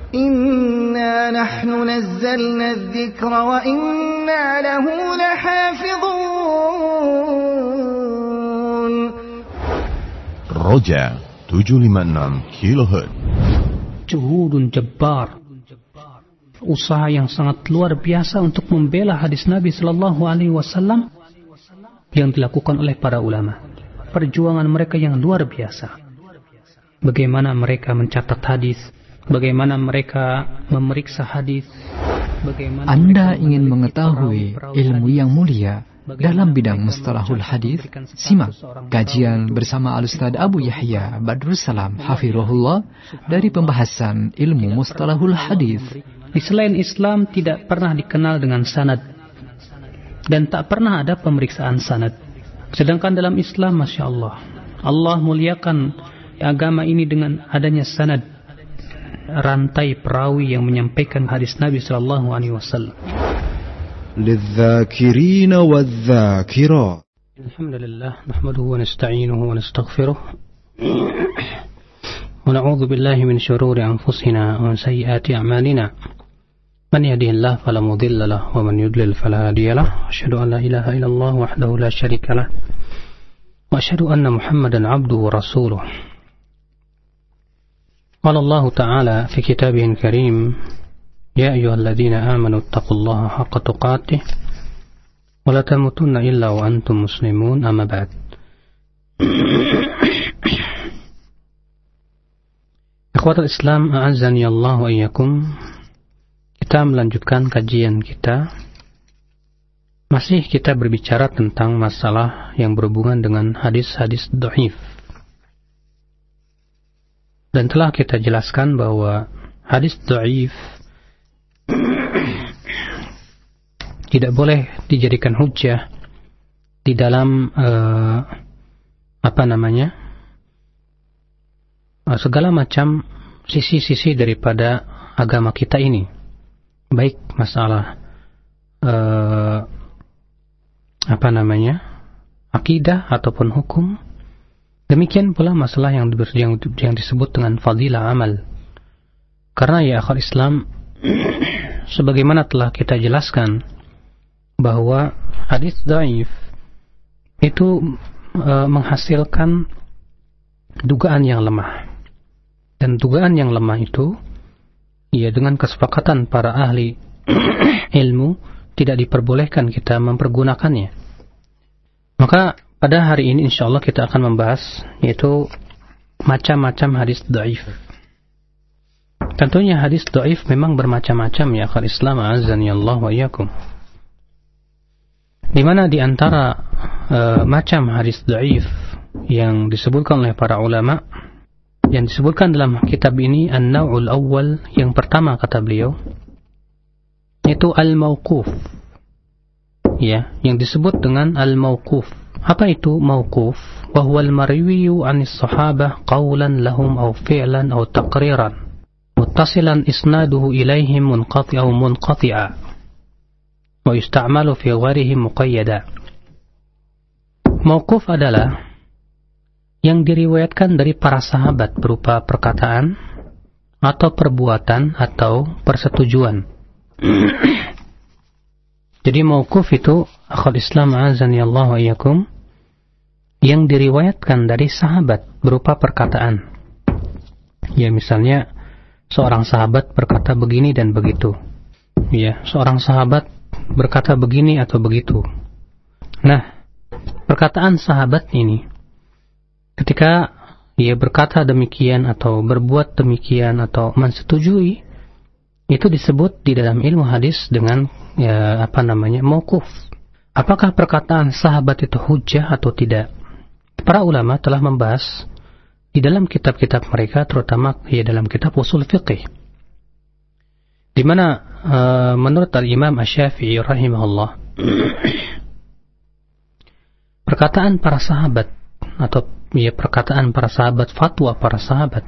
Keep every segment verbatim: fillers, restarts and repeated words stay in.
Inna nahnu nazzalna adh-dhikra wa inna lahu lahafidhun. Roja tujuh lima enam kilohertz. Juhudun jabbar. Usaha yang sangat luar biasa untuk membela hadis Nabi sallallahu alaihi wasallam yang dilakukan oleh para ulama. Perjuangan mereka yang luar biasa. Bagaimana mereka mencatat hadis, bagaimana mereka memeriksa hadis, bagaimana Anda ingin mengetahui ilmu yang mulia dalam bidang mustalahul hadis? Simak kajian bersama Al-Ustaz Abu Yahya Badrussalam hafizahullah dari pembahasan ilmu mustalahul hadis. Di selain Islam tidak pernah dikenal dengan sanad dan tak pernah ada pemeriksaan sanad. Sedangkan dalam Islam, Masya Allah, Allah muliakan agama ini dengan adanya sanad, rantai perawi yang menyampaikan hadis Nabi sallallahu alaihi wasallam. للذاكرين والذاكرات. Alhamdulillah, nahmaduhu wa nasta'inuhu wa nastaghfiruh. Wa na'udzu billahi min shururi anfusina wa sayyiati a'malina. Man yahdihillahu fala mudilla lahu wa man yudlil fala hadiya lahu. Asyhadu an la ilaha illallah wahdahu la syarika lahu. Wa asyhadu anna Muhammadan 'abduhu wa rasuluh. Qala Allah Ta'ala fi kitabihil karim, ya ayyuhalladzina amanu taqullaha haqqa tuqatih wa la tamutunna illa wa antum muslimun, amma ba'd. Ikhwatul Islam, a'azzani Allah wa iyyakum. Kita melanjutkan kajian kita. Masih kita berbicara tentang masalah yang berhubungan dengan hadis-hadis dhaif. Dan telah kita jelaskan bahwa hadis dhaif tidak boleh dijadikan hujjah di dalam uh, apa namanya uh, segala macam sisi-sisi daripada agama kita ini. Baik masalah uh, apa namanya akidah ataupun hukum. Demikian pula masalah yang, yang, yang disebut dengan fadilah amal. Karena ya akhal Islam, sebagaimana telah kita jelaskan bahwa hadis dhaif itu uh, menghasilkan dugaan yang lemah. Dan dugaan yang lemah itu, ya dengan kesepakatan para ahli ilmu, tidak diperbolehkan kita mempergunakannya. Maka pada hari ini insyaallah kita akan membahas yaitu macam-macam hadis dhaif. Tentunya hadis dhaif memang bermacam-macam ya akhal Islam, azani Allah wa iyyakum. Di mana di antara uh, macam hadis dhaif yang disebutkan oleh para ulama, yang disebutkan dalam kitab ini an-naw'ul awwal, yang pertama kata beliau itu al-mauquf. Ya, yang disebut dengan al-mauquf. Apa itu mauquf? Wa huwa al-marwiyu 'anis sahabah qawlan lahum aw fi'lan aw taqriran muttasilan isnaduhu ilaihim munqati' aw munqati'a wa yusta'malu fi ghairihi muqayyada. Mauquf adalah yang diriwayatkan dari para sahabat berupa perkataan atau perbuatan atau persetujuan. Jadi mauquf itu akhul Islam, azani Allah wa iyyakum, yang diriwayatkan dari sahabat berupa perkataan. Ya, misalnya seorang sahabat berkata begini dan begitu. Ya, seorang sahabat berkata begini atau begitu. Nah, perkataan sahabat ini ketika ia berkata demikian atau berbuat demikian atau mensetujui, itu disebut di dalam ilmu hadis dengan ya, apa namanya, mauquf. Apakah perkataan sahabat itu hujjah atau tidak? Para ulama telah membahas di dalam kitab-kitab mereka, terutama ya dalam kitab usul fiqih, di mana uh, menurut al-Imam Asy-Syafi'i rahimahullah, perkataan para sahabat atau ya perkataan para sahabat, fatwa para sahabat,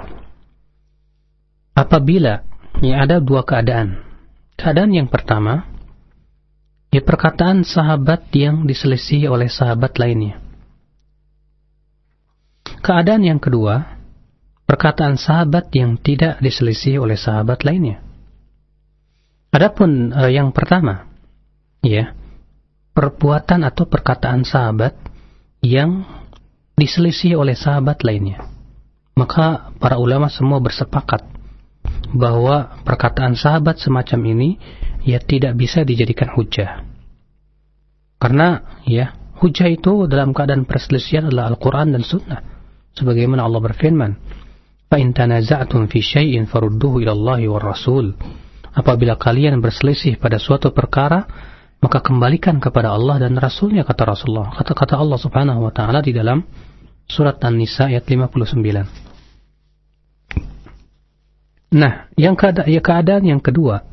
apabila ya ada dua keadaan. Keadaan yang pertama, ya perkataan sahabat yang diselisihi oleh sahabat lainnya. Keadaan yang kedua, perkataan sahabat yang tidak diselisih oleh sahabat lainnya. Adapun uh, yang pertama, ya, perbuatan atau perkataan sahabat yang diselisih oleh sahabat lainnya, maka para ulama semua bersepakat bahwa perkataan sahabat semacam ini ya tidak bisa dijadikan hujjah. Karena ya hujjah itu dalam keadaan perselisihan adalah Al-Quran dan Sunnah. Sebagaimana Allah berfirman, "Fa in tanaza'tum fi syai'in farudduhu ila Allahi war Rasul." Apabila kalian berselisih pada suatu perkara, maka kembalikan kepada Allah dan Rasulnya, kata Rasulullah. Kata-kata Allah Subhanahu wa taala di dalam surat An-Nisa ayat lima puluh sembilan. Nah, yang keada- ya keadaan yang kedua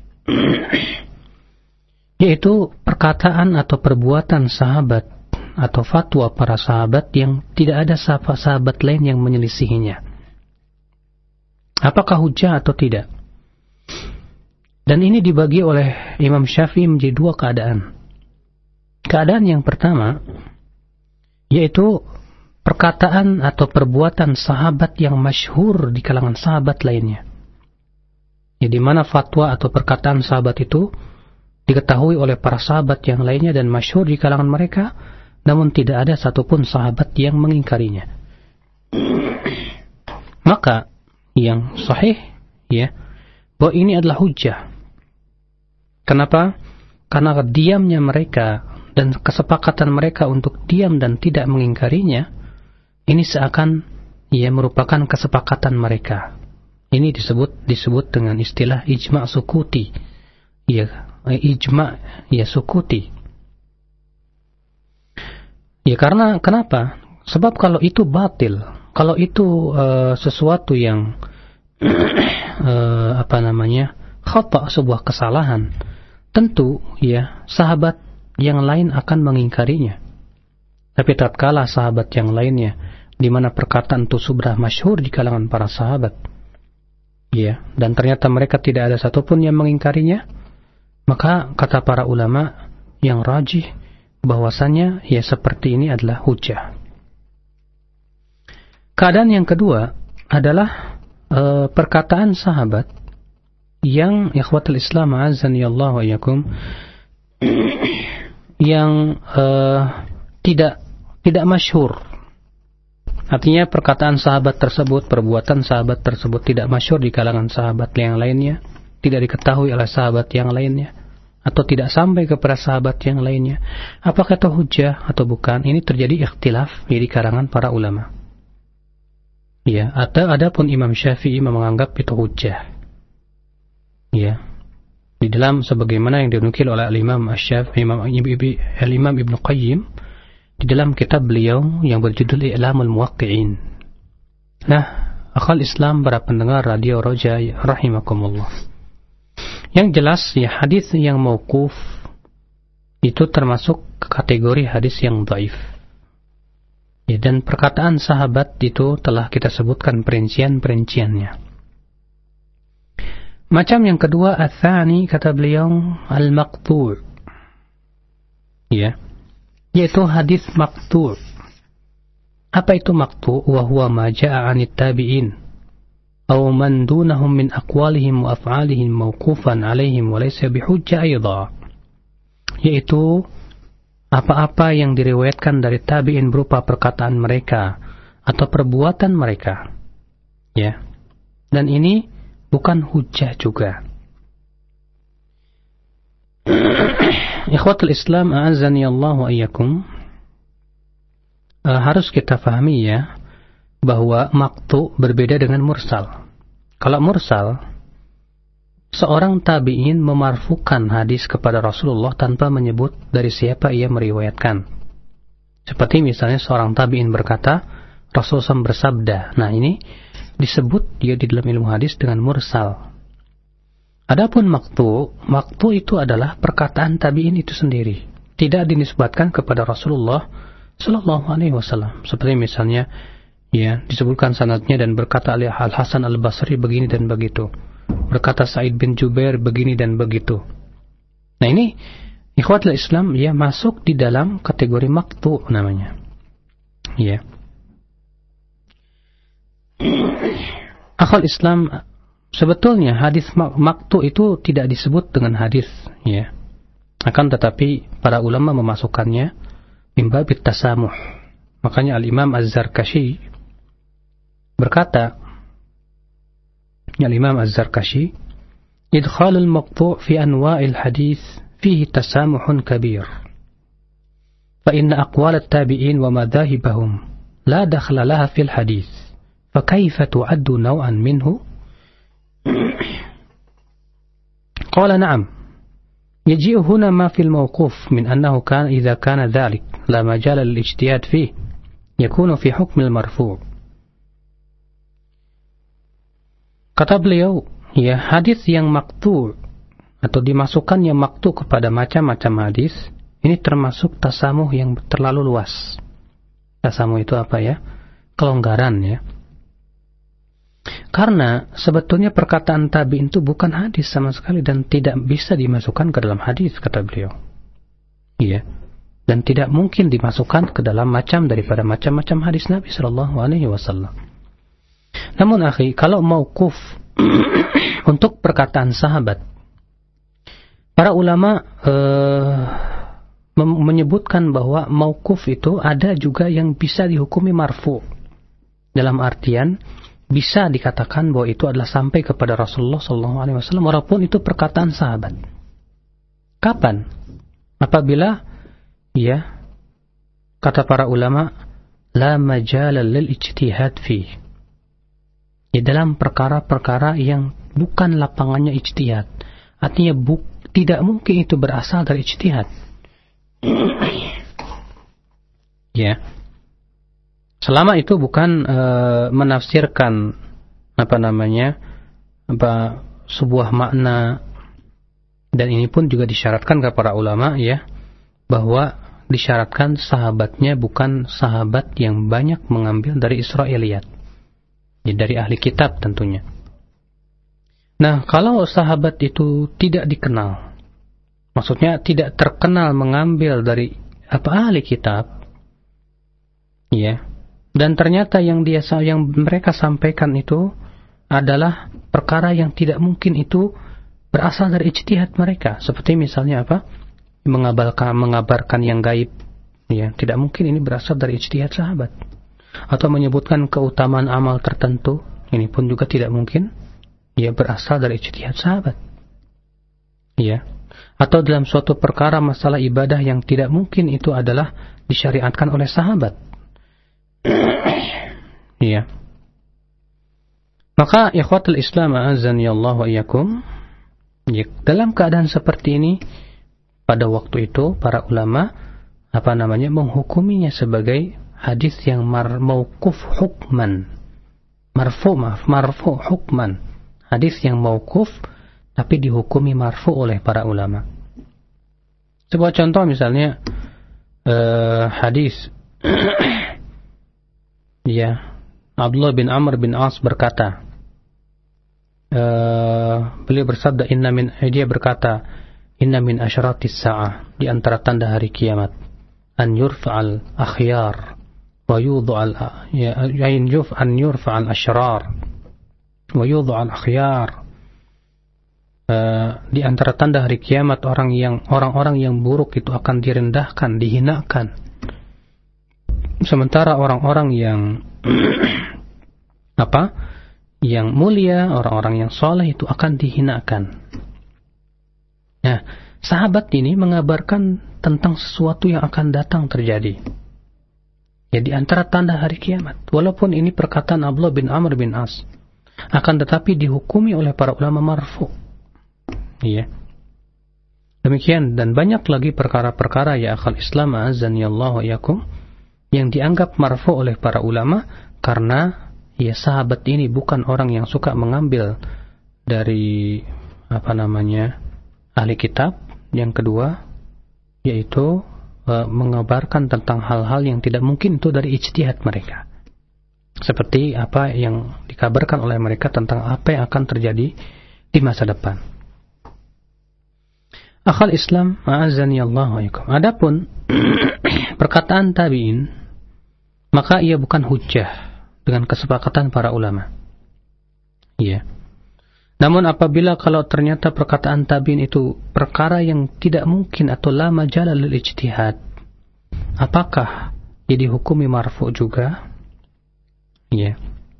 yaitu perkataan atau perbuatan sahabat atau fatwa para sahabat yang tidak ada sahabat lain yang menyelisihinya. Apakah hujjah atau tidak? Dan ini dibagi oleh Imam Syafi'i menjadi dua keadaan. Keadaan yang pertama yaitu perkataan atau perbuatan sahabat yang masyhur di kalangan sahabat lainnya. Ya, di mana fatwa atau perkataan sahabat itu diketahui oleh para sahabat yang lainnya dan masyhur di kalangan mereka, namun tidak ada satupun sahabat yang mengingkarinya. Maka yang sahih ya, bahwa ini adalah hujjah. Kenapa? Karena diamnya mereka dan kesepakatan mereka untuk diam dan tidak mengingkarinya, ini seakan ya merupakan kesepakatan mereka. Ini disebut disebut dengan istilah ijma' sukuti. Ya, ijma' ya sukuti. Ya karena kenapa? Sebab kalau itu batil, kalau itu uh, sesuatu yang uh, apa namanya? khata', sebuah kesalahan, tentu ya sahabat yang lain akan mengingkarinya. Tapi tatkala sahabat yang lainnya di mana perkataan itu sudah masyhur di kalangan para sahabat, ya, dan ternyata mereka tidak ada satupun yang mengingkarinya, maka kata para ulama yang rajih bahwasanya ya seperti ini adalah hujjah. Keadaan yang kedua adalah e, perkataan sahabat yang ikhwatul Islam azani Allah wa iyakum yang uh, tidak tidak masyhur. Artinya perkataan sahabat tersebut, perbuatan sahabat tersebut tidak masyhur di kalangan sahabat yang lainnya, tidak diketahui oleh sahabat yang lainnya, atau tidak sampai kepada sahabat yang lainnya. Apakah itu hujjah atau bukan? Ini terjadi ikhtilaf di kalangan para ulama. Ya, ada adapun Imam Syafi'i menganggap itu hujjah. Ya, di dalam sebagaimana yang dinukil oleh Al-Imam Asy-Syafi'i, Imam Al-Imam Ibnu Qayyim di dalam kitab beliau yang berjudul I'lamul Muwaqqi'in. Nah, akhal Islam para pendengar radio Roja rahimakumullah. Yang jelas ya hadis yang mauquf itu termasuk kategori hadis yang dhaif. Ya, dan perkataan sahabat itu telah kita sebutkan perincian-perinciannya. Macam yang kedua, ats-tsani, kata beliau, al-maqtu'. Ya. Yaitu hadis maqtu'. Apa itu maqtu'? Wa huwa ma jaa'a 'anit tabi'in aw man dunahum min aqwalihim wa af'alihim mawqufan 'alaihim wa laysa bihujjah aidha. Yaitu apa-apa yang diriwayatkan dari tabi'in berupa perkataan mereka atau perbuatan mereka. Ya. Dan ini bukan hujjah juga. Ikhwatul Islam a'azzani Allah wa iyyakum, uh, harus kita pahami ya bahwa maqtu berbeda dengan mursal. Kalau mursal, seorang tabi'in memarfukan hadis kepada Rasulullah tanpa menyebut dari siapa ia meriwayatkan. Seperti misalnya seorang tabi'in berkata, Rasulullah bersabda. Nah, ini disebut dia di dalam ilmu hadis dengan mursal. Adapun maqtu, maqtu itu adalah perkataan tabi'in itu sendiri, tidak dinisbatkan kepada Rasulullah sallallahu alaihi wasallam. Seperti misalnya ya disebutkan sanadnya dan berkata Al Hasan Al Basri begini dan begitu, berkata Sa'id bin Jubair begini dan begitu. Nah, ini ikhwatul Islam ya masuk di dalam kategori maqtu namanya. Ya. Akhul Islam, sebetulnya hadis maktu itu tidak disebut dengan hadis, ya. Akan tetapi para ulama memasukkannya min babit tasamuh. Makanya Al-Imam Az-Zarkashi berkata, Al-Imam Az-Zarkashi, idkhalul maqtu' fi anwa'il hadis fihi tasamuhun kabir. Fa inna aqwal at-tabi'in wa madhahibahum la dakhla laha fil hadis. Fa kaifa tu'addu naw'an minhu? Qala na'am. يجيء هنا ما في الموقوف من أنه كان إذا كان ذلك لا مجال للاجتهاد فيه يكون في حكم المرفوع. Kata beliau, ya, hadis yang maktu atau dimasukkannya maktu kepada macam-macam hadis ini termasuk tasamuh yang terlalu luas. Tasamuh itu apa ya? Kelonggaran, ya. Karena sebetulnya perkataan tabi'in itu bukan hadis sama sekali dan tidak bisa dimasukkan ke dalam hadis, kata beliau. Iya. Dan tidak mungkin dimasukkan ke dalam macam daripada macam-macam hadis Nabi sallallahu alaihi wasallam. Namun akhi, kalau mauquf untuk perkataan sahabat, para ulama eh, menyebutkan bahwa mauquf itu ada juga yang bisa dihukumi marfu. Dalam artian bisa dikatakan bahwa itu adalah sampai kepada Rasulullah sallallahu alaihi wasallam walaupun itu perkataan sahabat. Kapan? Apabila, ya, kata para ulama, la majala lil ijtihad fi. Di dalam perkara-perkara yang bukan lapangannya ijtihad. Artinya bu, tidak mungkin itu berasal dari ijtihad. Ya. Selama itu bukan e, menafsirkan apa namanya apa sebuah makna, dan ini pun juga disyaratkan kepada para ulama, ya, bahwa disyaratkan sahabatnya bukan sahabat yang banyak mengambil dari Israiliyat, ya, dari ahli kitab tentunya. Nah, kalau sahabat itu tidak dikenal, maksudnya tidak terkenal mengambil dari apa ahli kitab, ya. Dan ternyata yang dia yang mereka sampaikan itu adalah perkara yang tidak mungkin itu berasal dari ijtihad mereka. Seperti misalnya apa? Mengabarkan mengabarkan yang gaib, ya, tidak mungkin ini berasal dari ijtihad sahabat. Atau menyebutkan keutamaan amal tertentu, ini pun juga tidak mungkin ya berasal dari ijtihad sahabat. Ya. Atau dalam suatu perkara masalah ibadah yang tidak mungkin itu adalah disyariatkan oleh sahabat. Iya. Maka ikhwatul Islam azani Allah wa iyyakum, ya, dalam keadaan seperti ini pada waktu itu para ulama apa namanya menghukuminya sebagai hadis yang mar mauquf hukman. Marfu maaf, marfu hukman. Hadis yang mauquf tapi dihukumi marfu oleh para ulama. Sebuah contoh misalnya uh, hadis ya, Abdullah bin Amr bin As berkata, uh, beliau bersabda, inna min, dia berkata, inna min asyaratis sa'ah, di antara tanda hari kiamat, an yurfa'al akhyar, wa yudha'al, ya, an yuf an yurfa'al asyrar, wa yudha'al akhyar. Uh, di antara tanda hari kiamat orang yang orang-orang yang buruk itu akan direndahkan, dihinakan. Sementara orang-orang yang apa? Yang mulia, orang-orang yang soleh itu akan dihinakan. Nah, sahabat ini mengabarkan tentang sesuatu yang akan datang terjadi. Ya, di antara tanda hari kiamat. Walaupun ini perkataan Abdullah bin Amr bin As, akan tetapi dihukumi oleh para ulama marfu. Iya. Demikian dan banyak lagi perkara-perkara ya akhal Islam azani Allah wa iyyakum yang dianggap marfu oleh para ulama karena ya sahabat ini bukan orang yang suka mengambil dari apa namanya ahli kitab. Yang kedua yaitu e, mengabarkan tentang hal-hal yang tidak mungkin itu dari ijtihad mereka, seperti apa yang dikabarkan oleh mereka tentang apa yang akan terjadi di masa depan. Akhal Islam a'azzani Allah wa iyyakum. Adapun perkataan tabi'in, maka ia bukan hujjah dengan kesepakatan para ulama. Iya. Namun apabila kalau ternyata perkataan tabi'in itu perkara yang tidak mungkin atau la majala lil ijtihad, apakah dia dihukumi marfu juga? Iya.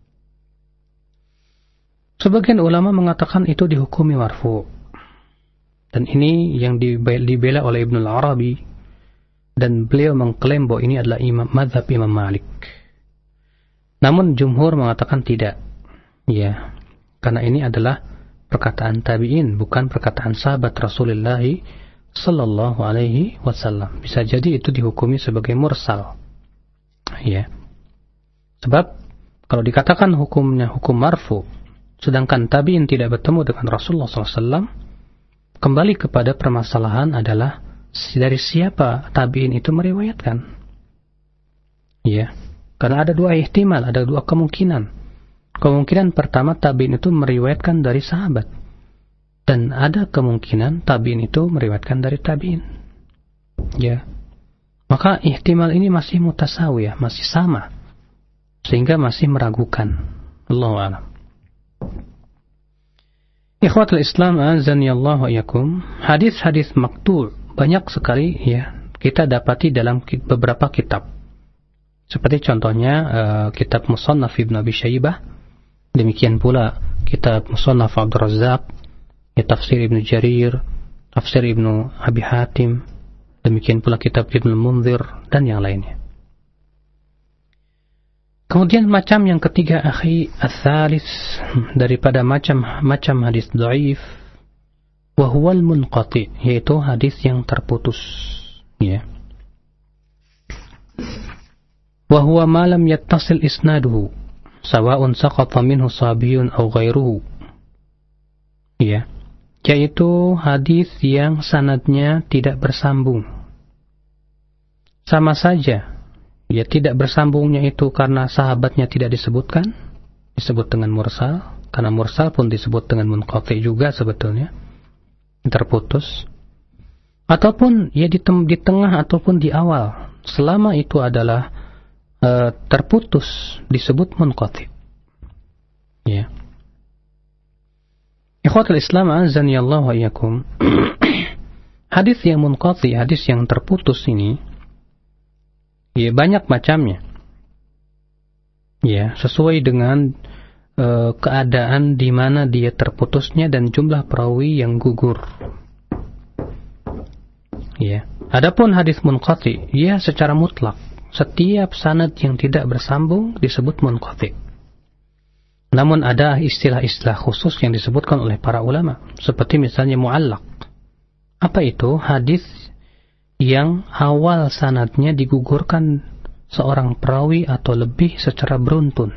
Sebagian ulama mengatakan itu dihukumi marfu. Dan ini yang dibela oleh Ibnu Al-Arabi, dan beliau mengklaim bahwa ini adalah imam mazhab Imam Malik. Namun jumhur mengatakan tidak. Ya. Karena ini adalah perkataan tabi'in, bukan perkataan sahabat Rasulullah sallallahu alaihi wasallam. Bisa jadi itu dihukumi sebagai mursal. Ya. Sebab kalau dikatakan hukumnya hukum marfu, sedangkan tabi'in tidak bertemu dengan Rasulullah sallallahu alaihi wasallam, kembali kepada permasalahan adalah dari siapa tabi'in itu meriwayatkan. Ya. Karena ada dua ihtimal, ada dua kemungkinan. Kemungkinan pertama tabi'in itu meriwayatkan dari sahabat, dan ada kemungkinan tabi'in itu meriwayatkan dari tabi'in. Ya. Maka ihtimal ini masih mutasawiyah, masih sama, sehingga masih meragukan. Allahu a'lam. Ikhwatul Islam azani Allah wa iyakum, hadis-hadis maqtu' banyak sekali ya kita dapati dalam beberapa kitab. Seperti contohnya uh, kitab Musannaf Ibnu Abi Syaibah, demikian pula kitab Musannaf Abdul Razzaq, ya, tafsir Ibnu Jarir, tafsir Ibnu Abi Hatim, demikian pula kitab Ibnu Munzir dan yang lainnya. Kemudian macam yang ketiga, akhi ats-tsalits, daripada macam-macam hadis dhaif, wa huwal munqati, yaitu hadis yang terputus, ya. Wa huwa ma lam yattasil isnaduhu sawa'un saqata minhu sabiyun aw ghairuhu. Ya, yaitu hadis yang sanadnya tidak bersambung. Sama saja, ya, tidak bersambungnya itu karena sahabatnya tidak disebutkan, disebut dengan mursal, karena mursal pun disebut dengan munqati juga sebetulnya, terputus. Ataupun ya di, tem- di tengah ataupun di awal, selama itu adalah uh, terputus, disebut munqati. Ya. Ikhwatul Islam azani Allah wa iyakum. Hadis yang munqati, hadis yang terputus ini, ya, banyak macamnya. Ya, sesuai dengan uh, keadaan di mana dia terputusnya dan jumlah perawi yang gugur. Ya. Adapun hadis munqati, ya secara mutlak setiap sanad yang tidak bersambung disebut munqati. Namun ada istilah-istilah khusus yang disebutkan oleh para ulama, seperti misalnya mu'allaq. Apa itu? Hadis yang awal sanadnya digugurkan seorang perawi atau lebih secara beruntun.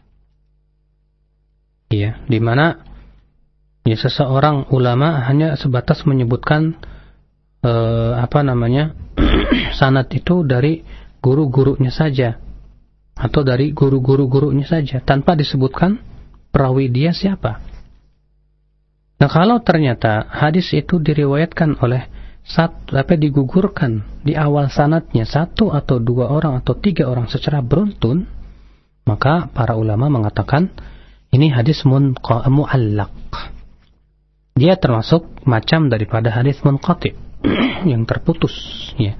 Ya, di mana ya seseorang ulama hanya sebatas menyebutkan eh, apa namanya sanad itu dari guru-gurunya saja atau dari guru-guru-gurunya saja tanpa disebutkan perawi dia siapa. Nah, kalau ternyata hadis itu diriwayatkan oleh satu, apa digugurkan di awal sanadnya satu atau dua orang atau tiga orang secara beruntun, maka para ulama mengatakan ini hadis mu'allaq. Dia termasuk macam daripada hadis munqati yang terputus, ya.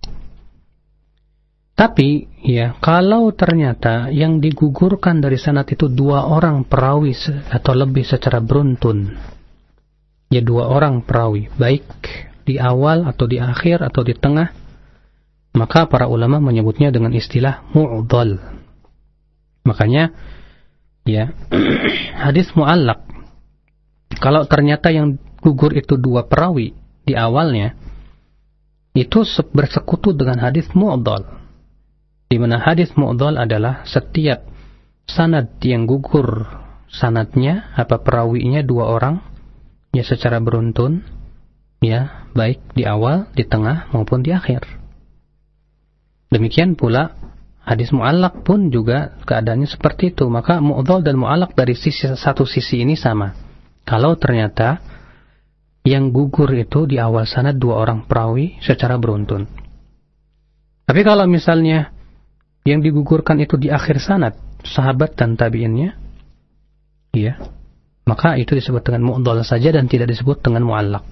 Tapi ya, kalau ternyata yang digugurkan dari sanad itu dua orang perawi atau lebih secara beruntun, ya dua orang perawi, baik di awal atau di akhir atau di tengah, maka para ulama menyebutnya dengan istilah mu'dhal. Makanya ya hadis mu'allaq, kalau ternyata yang gugur itu dua perawi di awalnya, itu bersekutu dengan hadis mu'dhal, di mana hadis mu'dhal adalah setiap sanad yang gugur sanadnya apa perawinya dua orang ya secara beruntun, ya baik di awal, di tengah maupun di akhir. Demikian pula hadis mu'allaq pun juga keadaannya seperti itu. Maka mu'dhal dan mu'allaq dari sisi satu sisi ini sama. Kalau ternyata yang gugur itu di awal sanad dua orang perawi secara beruntun. Tapi kalau misalnya yang digugurkan itu di akhir sanad, sahabat dan tabi'innya, ya, maka itu disebut dengan mu'dhal saja dan tidak disebut dengan mu'allaq.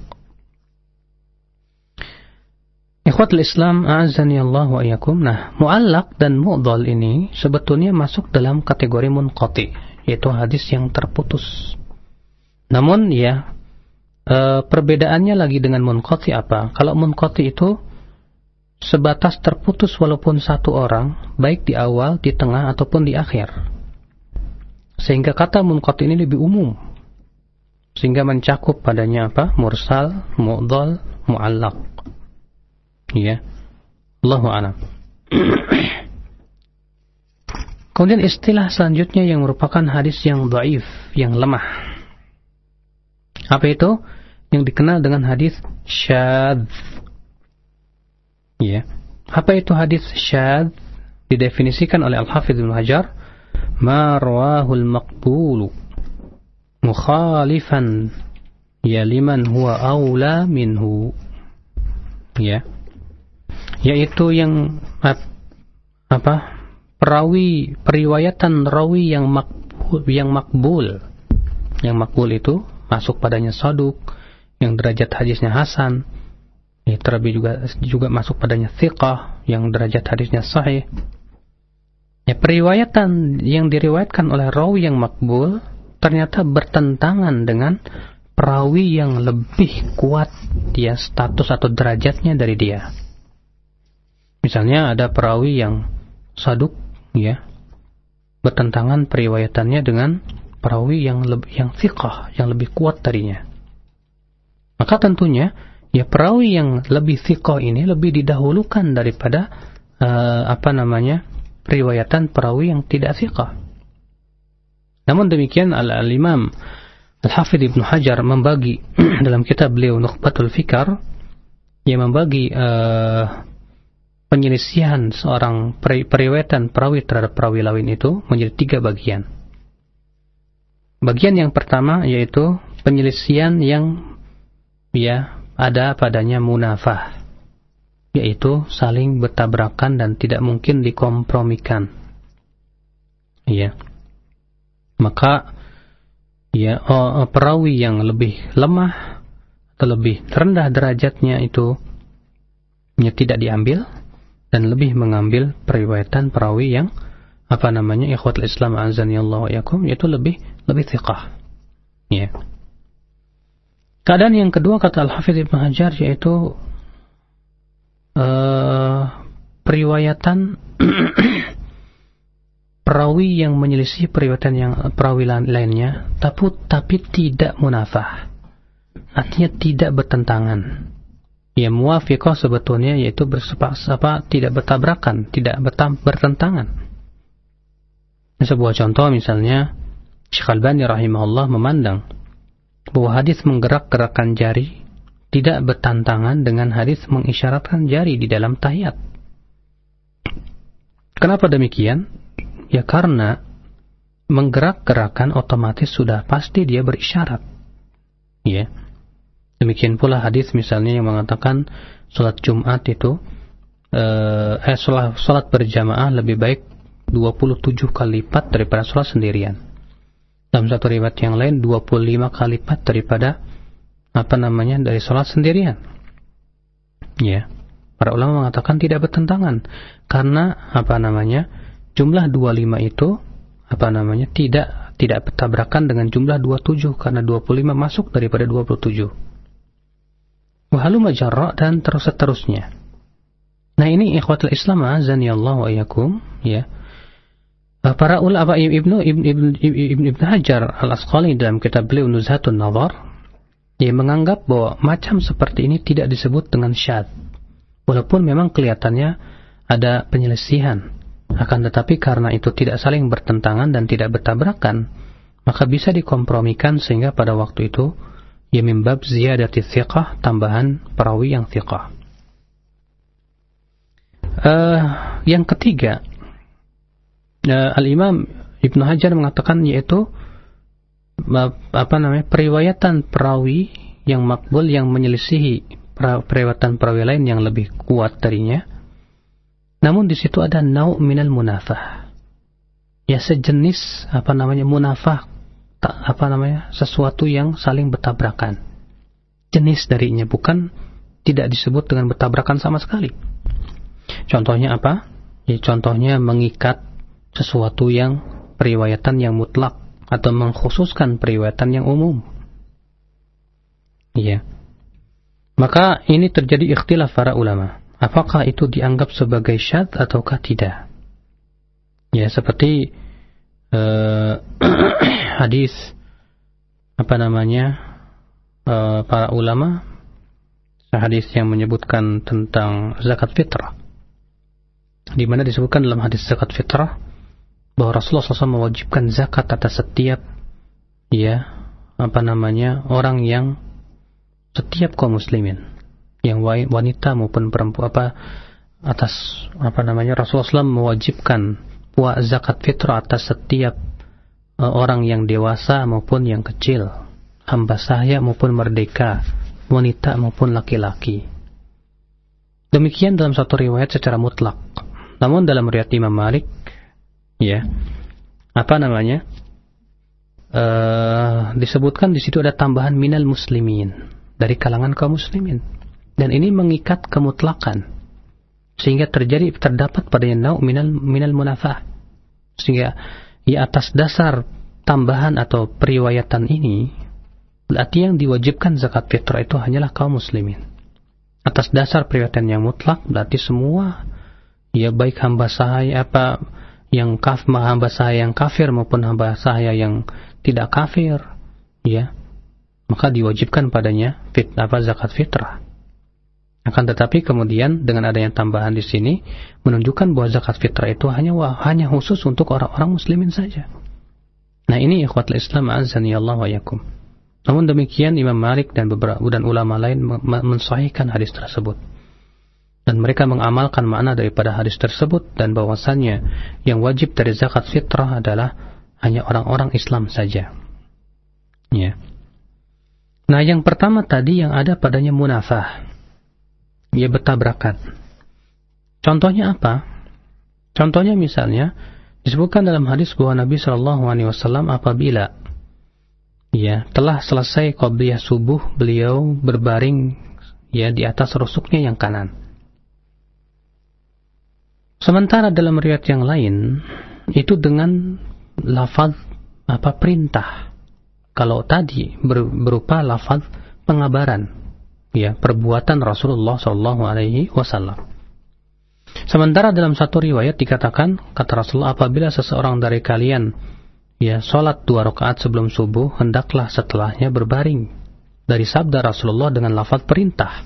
Ikhwatul Islam, a'azzani Allah wa iyyakum. Nah, mu'allaq dan mu'dhal ini sebetulnya masuk dalam kategori munqati, yaitu hadis yang terputus. Namun ya, e, perbedaannya lagi dengan munqati apa? Kalau munqati itu sebatas terputus walaupun satu orang, baik di awal, di tengah, ataupun di akhir. Sehingga kata munqati ini lebih umum. Sehingga mencakup padanya apa? Mursal, mu'dhal, mu'allaq. Ya. Allahu a'lam. Kemudian istilah selanjutnya yang merupakan hadis yang dhaif, yang lemah. Apa itu? Yang dikenal dengan hadis syadz. Ya. Apa itu hadis syadz? Didefinisikan oleh Al-Hafidz Ibnu Hajar, ma rawahul maqbulu mukhalifan ya liman huwa aula minhu. Ya. Yaitu yang apa? Perawi, periwayatan rawi yang makbul, yang makbul. Yang makbul itu masuk padanya saduk, yang derajat hadisnya hasan. Ya, terlebih juga juga masuk padanya thiqah, yang derajat hadisnya sahih. Ya, periwayatan yang diriwayatkan oleh rawi yang makbul ternyata bertentangan dengan perawi yang lebih kuat dia status atau derajatnya dari dia. Misalnya ada perawi yang saduk, ya, bertentangan periwayatannya dengan perawi yang lebih yang thiqah, yang lebih kuat darinya. Maka tentunya ya perawi yang lebih thiqah ini lebih didahulukan daripada uh, apa namanya periwayatan perawi yang tidak thiqah. Namun demikian Al-Imam Al-Hafidz Ibnu Hajar membagi dalam kitab beliau Nukhbatul Fikar, yang membagi uh, penyelisihan seorang peri- periwayatan perawi terhadap perawi lain itu menjadi tiga bagian. Bagian yang pertama yaitu penyelisihan yang ya ada padanya munafah, yaitu saling bertabrakan dan tidak mungkin dikompromikan. Ya. Maka ya oh, perawi yang lebih lemah atau lebih rendah derajatnya itu ya, tidak diambil, dan lebih mengambil periwayatan perawi yang apa namanya ikhwatul Islam azanillahu wa iyyakum, yaitu lebih lebih thiqah. Ya. Keadaan yang kedua kata Al-Hafidz Ibnu Hajar yaitu uh, periwayatan perawi yang menyelisih periwayatan yang perawi lainnya, tapi tapi tidak munafah. Artinya tidak bertentangan. Ya, muwafiqah sebetulnya yaitu bersepak apa tidak bertabrakan, tidak bertam, bertentangan. Sebuah contoh misalnya Syekh Al-Albani rahimahullah memandang bahwa hadis menggerak-gerakkan jari tidak bertentangan dengan hadis mengisyaratkan jari di dalam tahiyat. Kenapa demikian? Ya karena menggerak-gerakkan otomatis sudah pasti dia berisyarat. Ya. Demikian pula hadis misalnya yang mengatakan salat Jumat itu eh, eh salat, salat berjamaah lebih baik dua puluh tujuh kali lipat daripada salat sendirian. Dalam satu riwayat yang lain dua puluh lima kali lipat daripada apa namanya dari salat sendirian. Ya. Para ulama mengatakan tidak bertentangan karena apa namanya jumlah dua puluh lima itu apa namanya tidak tidak bertabrakan dengan jumlah dua puluh tujuh karena dua puluh lima masuk daripada dua puluh tujuh. Wahaluma jarra dan terus seterusnya. Nah ini ikhwatul Islam azanillahu wa iyyakum, ya. Para ulama Ibnu Ibnu Ibnu Ibnu Ibnu Hajar Al-Asqalani dalam kitab beliau Nuzhatun Nazar, dia menganggap bahwa macam seperti ini tidak disebut dengan syadz. Walaupun memang kelihatannya ada penyelisihan, akan tetapi karena itu tidak saling bertentangan dan tidak bertabrakan, maka bisa dikompromikan sehingga pada waktu itu ya min bab ziyadati thiqah, tambahan perawi yang thiqah. Uh, yang ketiga, uh, Al-Imam Ibnu Hajar mengatakan yaitu uh, apa namanya periwayatan perawi yang makbul yang menyelisihi periwayatan perawi lain yang lebih kuat darinya. Namun di situ ada nau' minal munafah, ya sejenis apa namanya munafah, tak, apa namanya sesuatu yang saling bertabrakan. Jenis darinya, bukan tidak disebut dengan bertabrakan sama sekali. Contohnya apa? Ya, contohnya mengikat sesuatu yang periwayatan yang mutlak atau mengkhususkan periwayatan yang umum. Iya. Maka ini terjadi ikhtilaf para ulama. Apakah itu dianggap sebagai syadz ataukah tidak? Ya, seperti uh, hadis apa namanya uh, para ulama, hadis yang menyebutkan tentang zakat fitrah, di mana disebutkan dalam hadis zakat fitrah bahwa Rasulullah shallallahu alaihi wasallam mewajibkan zakat atas setiap ya apa namanya orang yang setiap kaum muslimin, yang wanita maupun perempuan, apa atas apa namanya Rasulullah shallallahu alaihi wasallam mewajibkan zakat fitrah atas setiap uh, orang yang dewasa maupun yang kecil, hamba sahaya maupun merdeka, wanita maupun laki-laki. Demikian dalam satu riwayat secara mutlak. Namun dalam riwayat Imam Malik, ya, apa namanya, uh, disebutkan di situ ada tambahan minal muslimin, dari kalangan kaum muslimin, dan ini mengikat kemutlakan, sehingga terjadi terdapat padanya nau' minal minal munafah, sehingga ya atas dasar tambahan atau periwayatan ini berarti yang diwajibkan zakat fitrah itu hanyalah kaum muslimin. Atas dasar periwayatan yang mutlak berarti semua ya baik hamba sahaya apa yang kafir, hamba sahaya yang kafir maupun hamba sahaya yang tidak kafir, ya, maka diwajibkan padanya fit apa zakat fitrah. Akan tetapi kemudian dengan adanya tambahan di sini menunjukkan bahwa zakat fitrah itu hanya hanya khusus untuk orang-orang muslimin saja. Nah, ini ikhwatul Islam azani Allah wa yakum. Namun demikian Imam Malik dan beberapa dan ulama lain mensahihkan hadis tersebut. Dan mereka mengamalkan makna daripada hadis tersebut, dan bahwasannya yang wajib dari zakat fitrah adalah hanya orang-orang Islam saja. Ya. Nah, yang pertama tadi yang ada padanya munafah, ya bertabrakan. Contohnya apa? Contohnya misalnya disebutkan dalam hadis bahwa Nabi shallallahu alaihi wasallam apabila ya telah selesai qabliyah subuh, beliau berbaring ya di atas rusuknya yang kanan. Sementara dalam riwayat yang lain itu dengan lafaz apa perintah. Kalau tadi ber, berupa lafaz pengabaran, ya perbuatan Rasulullah Shallallahu Alaihi Wasallam. Sementara dalam satu riwayat dikatakan kata Rasulullah, apabila seseorang dari kalian ya sholat dua rakaat sebelum subuh, hendaklah setelahnya berbaring. Dari sabda Rasulullah dengan lafaz perintah.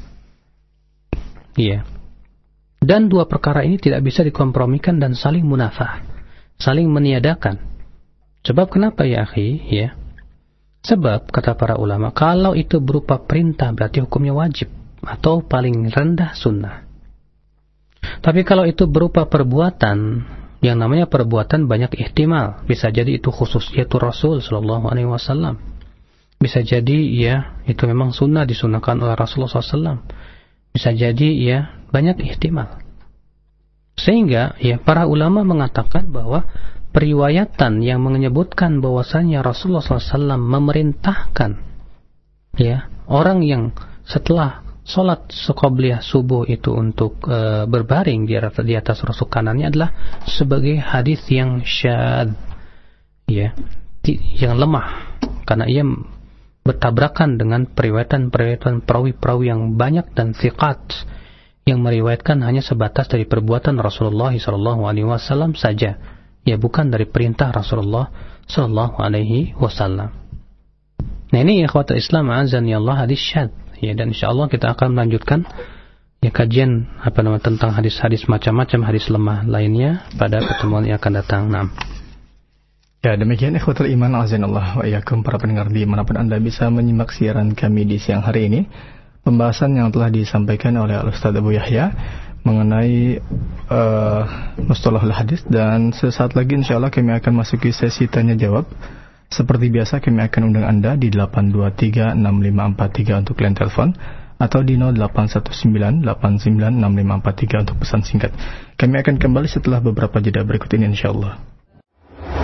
Iya. Dan dua perkara ini tidak bisa dikompromikan dan saling munafah, saling meniadakan. Sebab kenapa ya akhi? Ya. Sebab kata para ulama, kalau itu berupa perintah berarti hukumnya wajib atau paling rendah sunnah. Tapi kalau itu berupa perbuatan, yang namanya perbuatan banyak ihtimal. Bisa jadi itu khusus yaitu Rasul Sallallahu Alaihi Wasallam. Bisa jadi ya itu memang sunnah disunahkan oleh Rasulullah Sallallahu Alaihi Wasallam. Bisa jadi ya banyak ihtimal. Sehingga ya para ulama mengatakan bahwa periwayatan yang menyebutkan bahwasanya Rasulullah shallallahu alaihi wasallam memerintahkan ya orang yang setelah sholat qabliyah subuh itu untuk e, berbaring di atas, di atas rusuk kanannya adalah sebagai hadis yang syadz, ya, yang lemah, karena ia bertabrakan dengan periwayatan-periwayatan perawi-perawi yang banyak dan thiqat yang meriwayatkan hanya sebatas dari perbuatan Rasulullah shallallahu alaihi wasallam saja, ya bukan dari perintah Rasulullah shallallahu alaihi wasallam. Nah, ini ikhwatul Islam azani Allah hadis syadz, ya, dan insyaallah kita akan melanjutkan ya kajian apa namanya tentang hadis-hadis macam-macam hadis lemah lainnya pada pertemuan yang akan datang. Naam. Ya, demikian ikhwatul iman azanallah wa iyyakum para pendengar di manapun Anda bisa menyimak siaran kami di siang hari ini. Pembahasan yang telah disampaikan oleh Al-Ustaz Abu Yahya mengenai uh, mustalahul hadis, dan sesaat lagi insyaallah kami akan masuki sesi tanya jawab. Seperti biasa kami akan undang Anda di delapan dua tiga enam lima empat tiga untuk line telepon atau di nol delapan satu sembilan delapan sembilan enam lima empat tiga untuk pesan singkat. Kami akan kembali setelah beberapa jeda berikut ini insyaallah.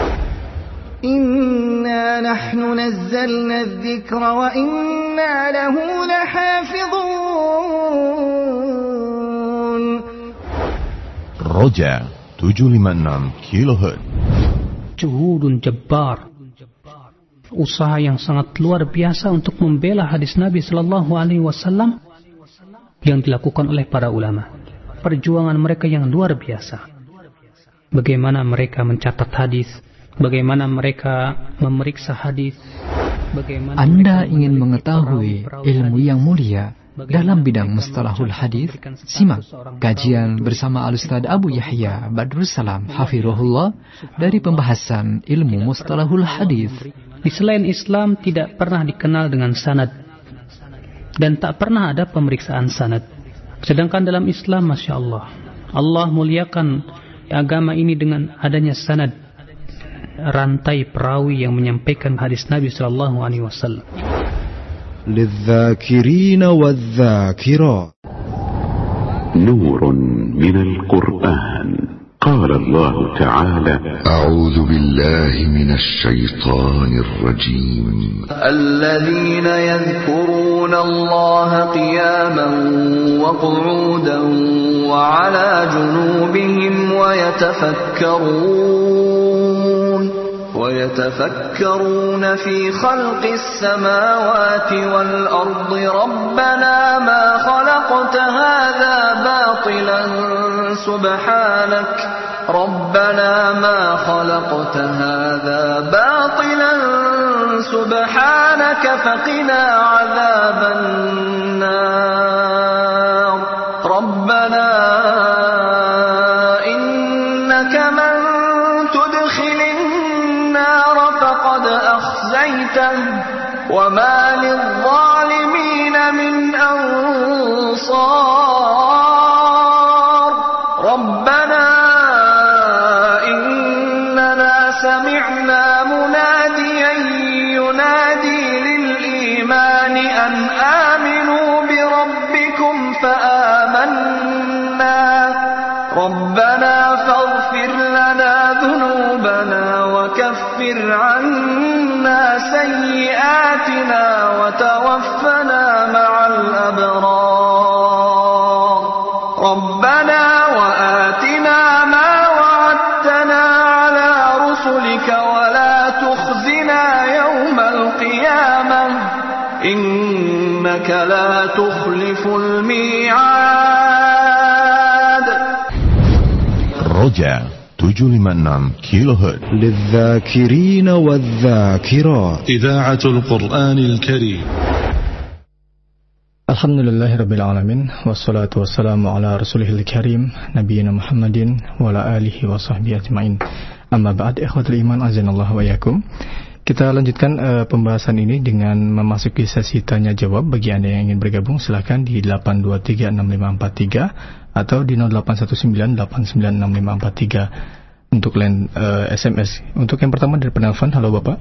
إنا نحن نزلنا الذكر وإنا له لحافظون. Roja tujuh lima enam kilohertz. Juhudun jabbar, usaha yang sangat luar biasa untuk membela hadis Nabi Sallallahu Alaihi Wasallam yang dilakukan oleh para ulama. Perjuangan mereka yang luar biasa. Bagaimana mereka mencatat hadis, bagaimana mereka memeriksa hadis, bagaimana Anda ingin mengetahui ilmu yang mulia dalam bidang mustalahul hadis? Simak kajian bersama Al-Ustaz Abu Yahya Badrussalam Hafirahullah dari pembahasan ilmu mustalahul hadis. Di selain Islam tidak pernah dikenal dengan sanad dan tak pernah ada pemeriksaan sanad. Sedangkan dalam Islam, Masya Allah, Allah muliakan agama ini dengan adanya sanad, rantai perawi yang menyampaikan hadis Nabi Sallallahu Alaihi Wasallam. للذاكرين والذاكرات نور من القرآن. قال الله تعالى: أعوذ بالله من الشيطان الرجيم. الذين يذكرون الله قياما وقعودا وعلى جنوبهم ويتفكرون ويتفكرون في خلق السماوات والأرض ربنا ما خلقت هذا باطلا سبحانك ربنا ما خلقت هذا باطلا سبحانك فقنا عذاب النار ربنا إنك من تدخل النار فقد أخزيته وما للظالمين من أنصار ربنا إننا سمعنا مناديا ينادي للإيمان أن آمنوا بربكم فآمنا ربنا فاغفر لنا ذنوبنا وكفر عنا سيئاتنا وتوفنا مع الأبرار ربنا وآتنا ما وعدتنا على رسلك ولا تخزنا يوم القيامة إنك لا تخلف الميعاد. Roja tujuh lima enam kilohertz. للذاكرين والذاكرات. إذاعة القرآن الكريم. Alhamdulillahirabbil alamin wassalatu wassalamu ala rasulihil karim nabiyina Muhammadin wa ala alihi wa sahbihi ajmain. Amma ba'd, ikhwatul iman azanallahu wa iyyakum. Kita lanjutkan uh, pembahasan ini dengan memasuki sesi tanya jawab. Bagi Anda yang ingin bergabung silakan di delapan dua tiga enam lima empat tiga atau di nol delapan satu sembilan delapan sembilan enam lima empat tiga untuk line uh, S M S. Untuk yang pertama dari penelpon, halo Bapak.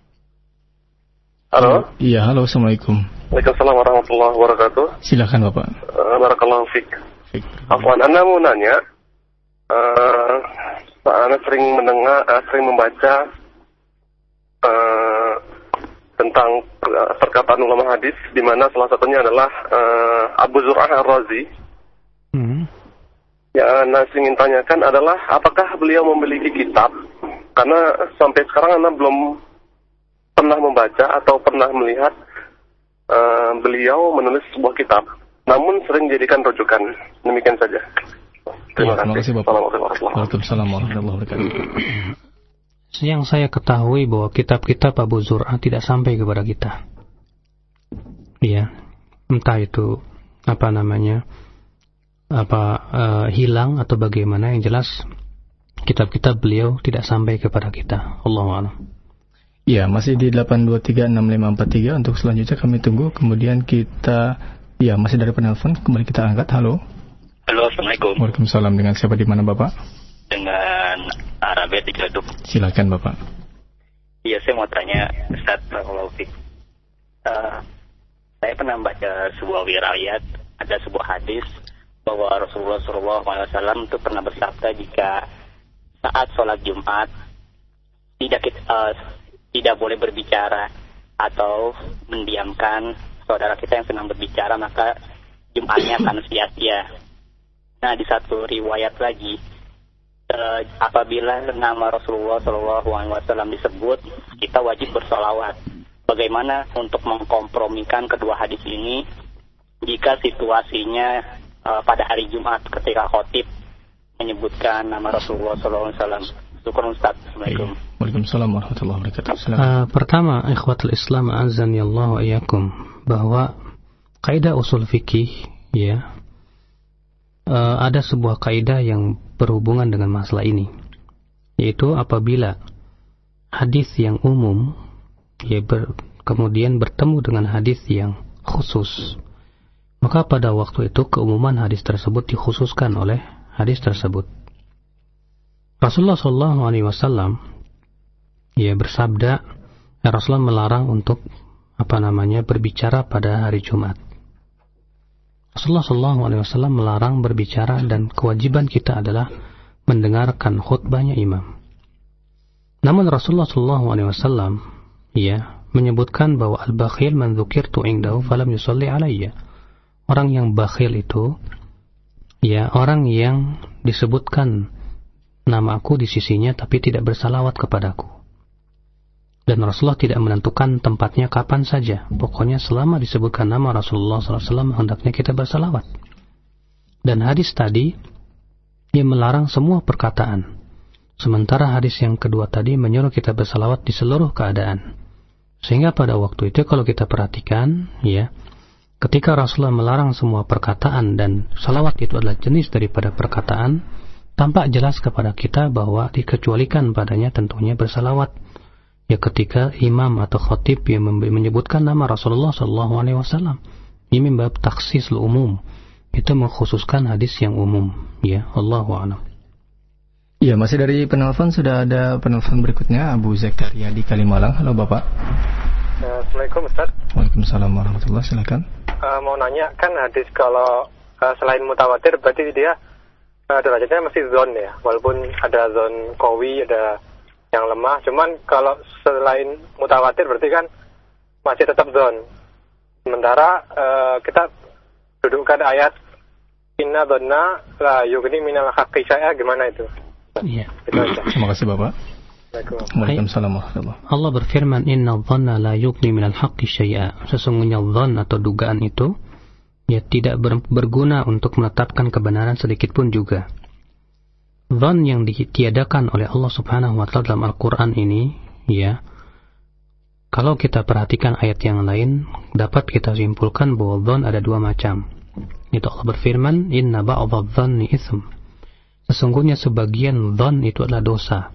Halo. Iya, halo, assalamualaikum. Waalaikumsalam warahmatullahi wabarakatuh. Silakan Bapak. Uh, Barakallahu fiik. Afwan, Anda mau nanya, uh, Anda sering mendengar, uh, sering membaca uh, tentang uh, perkataan ulama hadis, di mana salah satunya adalah uh, Abu Zur'ah Ar-Razi. Hmm. Yang Anda ingin tanyakan adalah apakah beliau memiliki kitab? Karena sampai sekarang Anda belum pernah membaca atau pernah melihat uh, beliau menulis sebuah kitab, namun sering dijadikan rujukan. Demikian saja. Terima ya, kasih. Waalaikumsalam warahmatullahi wabarakatuh. Yang saya ketahui bahwa kitab-kitab Abu Zur'ah tidak sampai kepada kita. Iya, entah itu apa namanya, apa uh, hilang atau bagaimana, yang jelas kitab-kitab beliau tidak sampai kepada kita. Allahu a'lam. Ya, masih di delapan dua tiga enam lima empat tiga untuk selanjutnya kami tunggu. Kemudian kita, ya masih dari penelpon, kembali kita angkat. Halo. Halo, assalamualaikum. Waalaikumsalam. Dengan siapa, di mana Bapak? Dengan Arabe di Gaduk. Silakan Bapak. Iya, saya mau tanya, Ustaz Raufik. Uh, saya pernah baca sebuah riwayat, ada sebuah hadis bahwa Rasulullah shallallahu alaihi wasallam itu pernah bersabda, jika saat sholat Jumat tidak kita, uh, tidak boleh berbicara atau mendiamkan saudara kita yang sedang berbicara, maka Jumatnya akan sia-sia. Nah, di satu riwayat lagi, uh, apabila nama Rasulullah shallallahu alaihi wasallam disebut, kita wajib bersolawat. Bagaimana untuk mengkompromikan kedua hadis ini jika situasinya uh, pada hari Jumat ketika khotib menyebutkan nama Rasulullah shallallahu alaihi wasallam? Syukur Ustaz. Assalamualaikum. Waalaikumsalam warahmatullahi wabarakatuh. Uh, pertama, ikhwatul Islam azani Allah wa iyyakum, bahwa kaidah usul fikih, ya, uh, ada sebuah kaidah yang berhubungan dengan masalah ini, yaitu apabila hadis yang umum ya ber, kemudian bertemu dengan hadis yang khusus, maka pada waktu itu keumuman hadis tersebut dikhususkan oleh hadis tersebut. Rasulullah shallallahu alaihi wasallam ya bersabda, ya, Rasulullah melarang untuk apa namanya berbicara pada hari Jumat. Rasulullah shallallahu alaihi wasallam melarang berbicara dan kewajiban kita adalah mendengarkan khutbahnya imam. Namun Rasulullah shallallahu alaihi wasallam ya menyebutkan bahwa al-bakhil man dzukirtu indahu falam yusalli alayya. Orang yang bakhil itu ya orang yang disebutkan nama aku di sisinya tapi tidak bersalawat kepadaku. Dan Rasulullah tidak menentukan tempatnya kapan saja. Pokoknya selama disebutkan nama Rasulullah shallallahu alaihi wasallam hendaknya kita bersalawat. Dan hadis tadi ia melarang semua perkataan. Sementara hadis yang kedua tadi menyuruh kita bersalawat di seluruh keadaan. Sehingga pada waktu itu kalau kita perhatikan, ya, ketika Rasulullah melarang semua perkataan dan salawat itu adalah jenis daripada perkataan, tampak jelas kepada kita bahwa dikecualikan padanya tentunya bersalawat. Ya, ketika imam atau khatib yang menyebutkan nama Rasulullah shallallahu alaihi wasallam, ini bab takhsis umum, itu mengkhususkan hadis yang umum. Ya, Allahu a'lam. Ya, masih dari penelpon, sudah ada penelpon berikutnya, Abu Zakaria di Kalimalang. Halo Bapak. Assalamualaikum Ustaz. Waalaikumsalam warahmatullahi wabarakatuh. Silakan. Uh, mau nanya, kan hadis kalau uh, selain mutawatir berarti dia uh, derajatnya masih zon ya, walaupun ada zon qawi, ada yang lemah, cuman kalau selain mutawatir berarti kan masih tetap zon. Sementara uh, kita dudukkan ayat inna dhanna la yughni minal haqqi syai'a, gimana itu? Iya. Terima kasih Bapak. Waalaikumsalam warahmatullahi wabarakatuh. Allah berfirman, inna dhanna la yughni minal haqqi syai'a. Sesungguhnya dhann atau dugaan itu ya tidak ber, berguna untuk menetapkan kebenaran sedikit pun juga. Dhann yang ditiadakan oleh Allah Subhanahu wa taala dalam Al-Qur'an ini, ya, kalau kita perhatikan ayat yang lain, dapat kita simpulkan bahwa dhann ada dua macam. Itu Allah berfirman, inna ba'dadh dhanni itsm. Sesungguhnya sebagian dhann itu adalah dosa.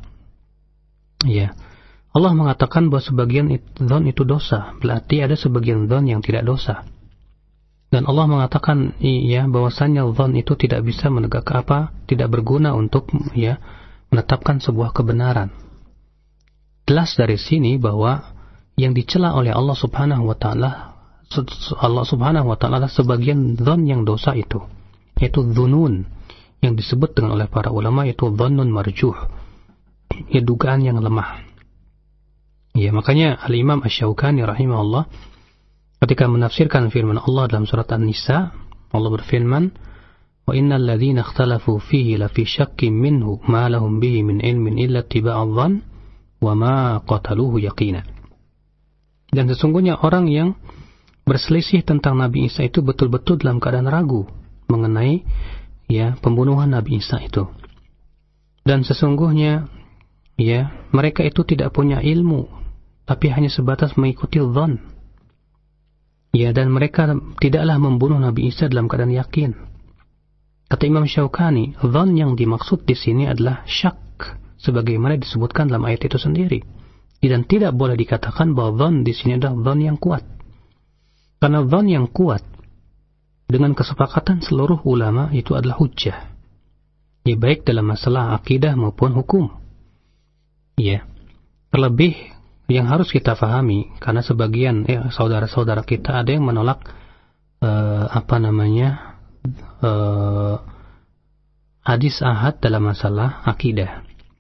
Ya. Allah mengatakan bahwa sebagian dhann itu dosa, berarti ada sebagian dhann yang tidak dosa. Dan Allah mengatakan iya bahwasanya dhann itu tidak bisa menegak apa, tidak berguna untuk ya menetapkan sebuah kebenaran. Jelas dari sini bahwa yang dicela oleh Allah Subhanahu wa taala, Allah Subhanahu wa taala sebagian dhann yang dosa itu, yaitu dzunun, yang disebut dengan oleh para ulama yaitu dhannun marjuh, ya dugaan yang lemah. Ya, makanya Al-Imam Asy-Syaukani rahimahullah ketika menafsirkan firman Allah dalam surat An-Nisa, Allah berfirman, wa innal ladzina ikhtalafu fihi la fi syakkin minhu ma lahum bihi min ilmin illa ittiba'adh dhann wa ma qataluhu yaqina. Dan sesungguhnya orang yang berselisih tentang Nabi Isa itu betul-betul dalam keadaan ragu mengenai ya pembunuhan Nabi Isa itu. Dan sesungguhnya ya mereka itu tidak punya ilmu, tapi hanya sebatas mengikuti dhann. Ya, dan mereka tidaklah membunuh Nabi Isa dalam keadaan yakin. Kata Imam Syaukani, dhann yang dimaksud di sini adalah syak, sebagaimana disebutkan dalam ayat itu sendiri. Dan tidak boleh dikatakan bahwa dhann di sini adalah dhann yang kuat. Karena dhann yang kuat dengan kesepakatan seluruh ulama itu adalah hujjah. Ya, baik dalam masalah akidah maupun hukum. Ya, terlebih yang harus kita fahami, karena sebagian eh, saudara-saudara kita ada yang menolak eh, apa namanya eh, hadis ahad dalam masalah akidah.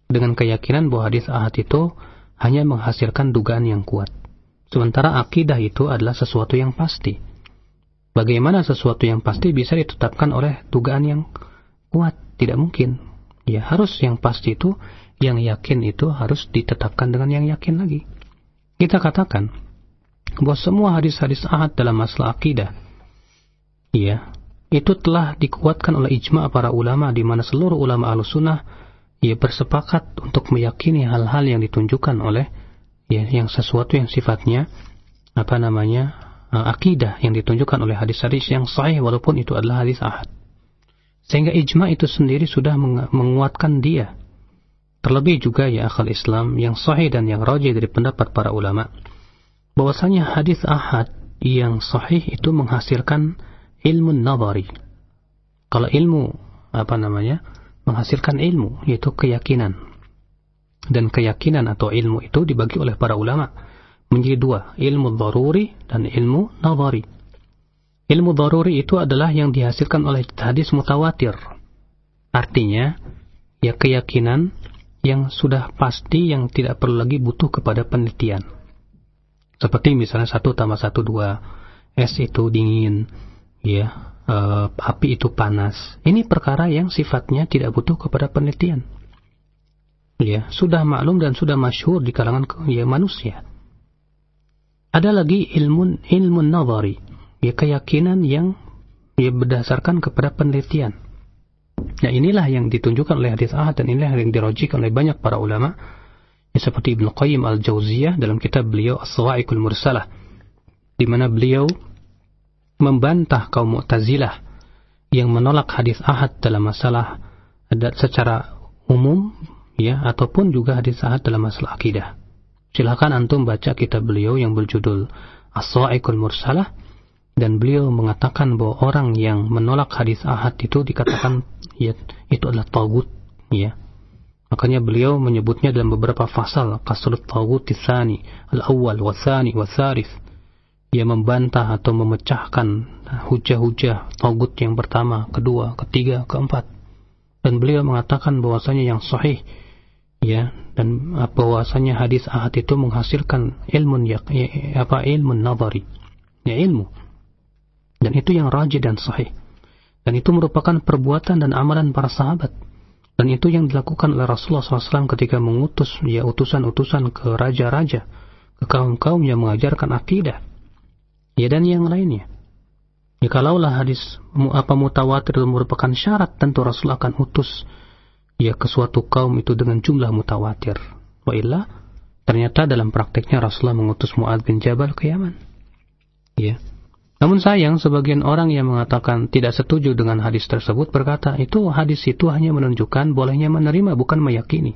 dengan keyakinan bahwa hadis ahad itu hanya menghasilkan dugaan yang kuat. Sementara akidah itu adalah sesuatu yang pasti. Bagaimana sesuatu yang pasti bisa ditetapkan oleh dugaan yang kuat? Tidak mungkin. Ya, harus yang pasti itu, yang yakin itu harus ditetapkan dengan yang yakin lagi. Kita katakan bahwa semua hadis-hadis ahad dalam masalah akidah, ya, itu telah dikuatkan oleh ijma' para ulama, di mana seluruh ulama Ahlussunnah ya bersepakat untuk meyakini hal-hal yang ditunjukkan oleh ya yang sesuatu yang sifatnya apa namanya uh, akidah yang ditunjukkan oleh hadis-hadis yang sahih walaupun itu adalah hadis ahad. Sehingga ijma' itu sendiri sudah meng- menguatkan dia. Terlebih juga ya akal Islam yang sahih dan yang rajih dari pendapat para ulama, bahwasanya hadis ahad yang sahih itu menghasilkan ilmu nadhari. Kalau ilmu apa namanya menghasilkan ilmu, yaitu keyakinan. Dan keyakinan atau ilmu itu dibagi oleh para ulama menjadi dua, ilmu dharuri dan ilmu nadhari. Ilmu dharuri itu adalah yang dihasilkan oleh hadis mutawatir. Artinya, ya keyakinan yang sudah pasti, yang tidak perlu lagi butuh kepada penelitian. Seperti misalnya satu tambah satu dua, es itu dingin, ya, Uh, api itu panas. Ini perkara yang sifatnya tidak butuh kepada penelitian. Ya, sudah maklum dan sudah masyhur di kalangan ya, manusia. Ada lagi ilmu ilmu nadhari, ya keyakinan yang ya, berdasarkan kepada penelitian. Nah, inilah yang ditunjukkan oleh hadis ahad dan inilah yang dirajihkan oleh banyak para ulama. Ya, seperti Ibnu Qayyim Al-Jauziyah dalam kitab beliau As-Sawa'iqul Mursalah, di mana beliau membantah kaum Mu'tazilah yang menolak hadis ahad dalam masalah secara umum, ya, ataupun juga hadis ahad dalam masalah akidah. Silakan antum baca kitab beliau yang berjudul As-Sawa'iqul Mursalah, dan beliau mengatakan bahwa orang yang menolak hadis ahad itu dikatakan ya, itu adalah taghut, ya. Makanya beliau menyebutnya dalam beberapa fasal, Qasrut Taghut Tsani, Al-Awwal wa Tsani wa Tsalits. Ia membantah atau memecahkan hujah-hujah taghut yang pertama, kedua, ketiga, keempat. Dan beliau mengatakan bahwasanya yang sahih, ya, dan bahwasanya hadis ahad itu menghasilkan ilmu ya, apa ilmu nadhari, ya ilmu. Dan itu yang rajih dan sahih. Dan itu merupakan perbuatan dan amalan para sahabat. Dan itu yang dilakukan oleh Rasulullah shallallahu alaihi wasallam ketika mengutus ya utusan-utusan ke raja-raja, ke kaum-kaum yang mengajarkan akidah. Ya, dan yang lainnya. Ya, kalaulah hadis apa mutawatir itu merupakan syarat, tentu Rasul akan utus ya ke suatu kaum itu dengan jumlah mutawatir. Wa illa, ternyata dalam prakteknya Rasulullah mengutus Mu'adz bin Jabal ke Yaman. Ya. Namun sayang, sebagian orang yang mengatakan tidak setuju dengan hadis tersebut berkata, itu hadis itu hanya menunjukkan bolehnya menerima, bukan meyakini.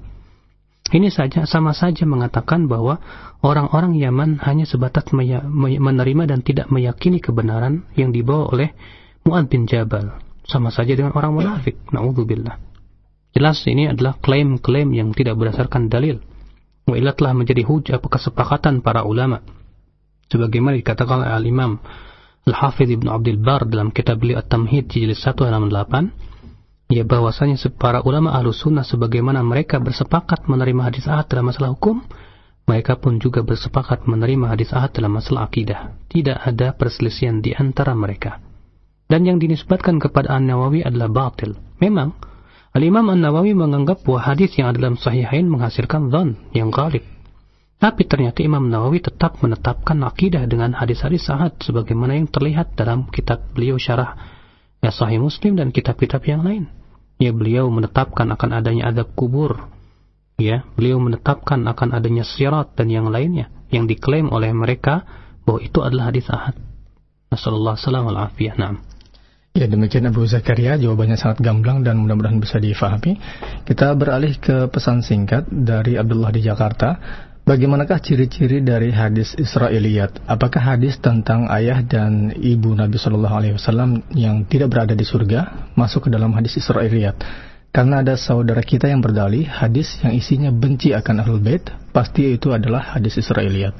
Ini saja sama saja mengatakan bahwa orang-orang Yaman hanya sebatas menerima dan tidak meyakini kebenaran yang dibawa oleh Mu'adz bin Jabal. Sama saja dengan orang munafik. Na'udzubillah. Jelas ini adalah klaim-klaim yang tidak berdasarkan dalil. Wa illa telah menjadi hujah kesepakatan para ulama. Sebagaimana dikatakan oleh Al-Imam Al-Hafidh Ibn Abdul Bar dalam kitab beliau At-Tamhid jilid satu halaman delapan. Ya, bahwasanya para ulama Ahlussunnah sebagaimana mereka bersepakat menerima hadis ahad dalam masalah hukum, mereka pun juga bersepakat menerima hadis ahad dalam masalah akidah. Tidak ada perselisihan di antara mereka. Dan yang dinisbatkan kepada An-Nawawi adalah batil. Memang Al-Imam An-Nawawi menganggap bahwa hadis yang ada dalam Sahihain menghasilkan dzan yang ghalib. Tapi ternyata Imam Nawawi tetap menetapkan akidah dengan hadis-hadis ahad sebagaimana yang terlihat dalam kitab beliau Syarah ya Sahih Muslim dan kitab-kitab yang lain. Ya, beliau menetapkan akan adanya azab kubur. Ya, beliau menetapkan akan adanya sirat dan yang lainnya yang diklaim oleh mereka bahwa itu adalah hadis ahad. Nasallallahu alaihi afiyah. Naam. Ya, demikian Abu Zakaria, jawabannya sangat gamblang dan mudah-mudahan bisa difahami. Kita beralih ke pesan singkat dari Abdullah di Jakarta. Bagaimanakah ciri-ciri dari hadis Israiliyat? Apakah hadis tentang ayah dan ibu Nabi Shallallahu Alaihi Wasallam yang tidak berada di surga masuk ke dalam hadis Israiliyat? Karena ada saudara kita yang berdalih hadis yang isinya benci akan Ahlul Bait, pasti itu adalah hadis Israiliyat.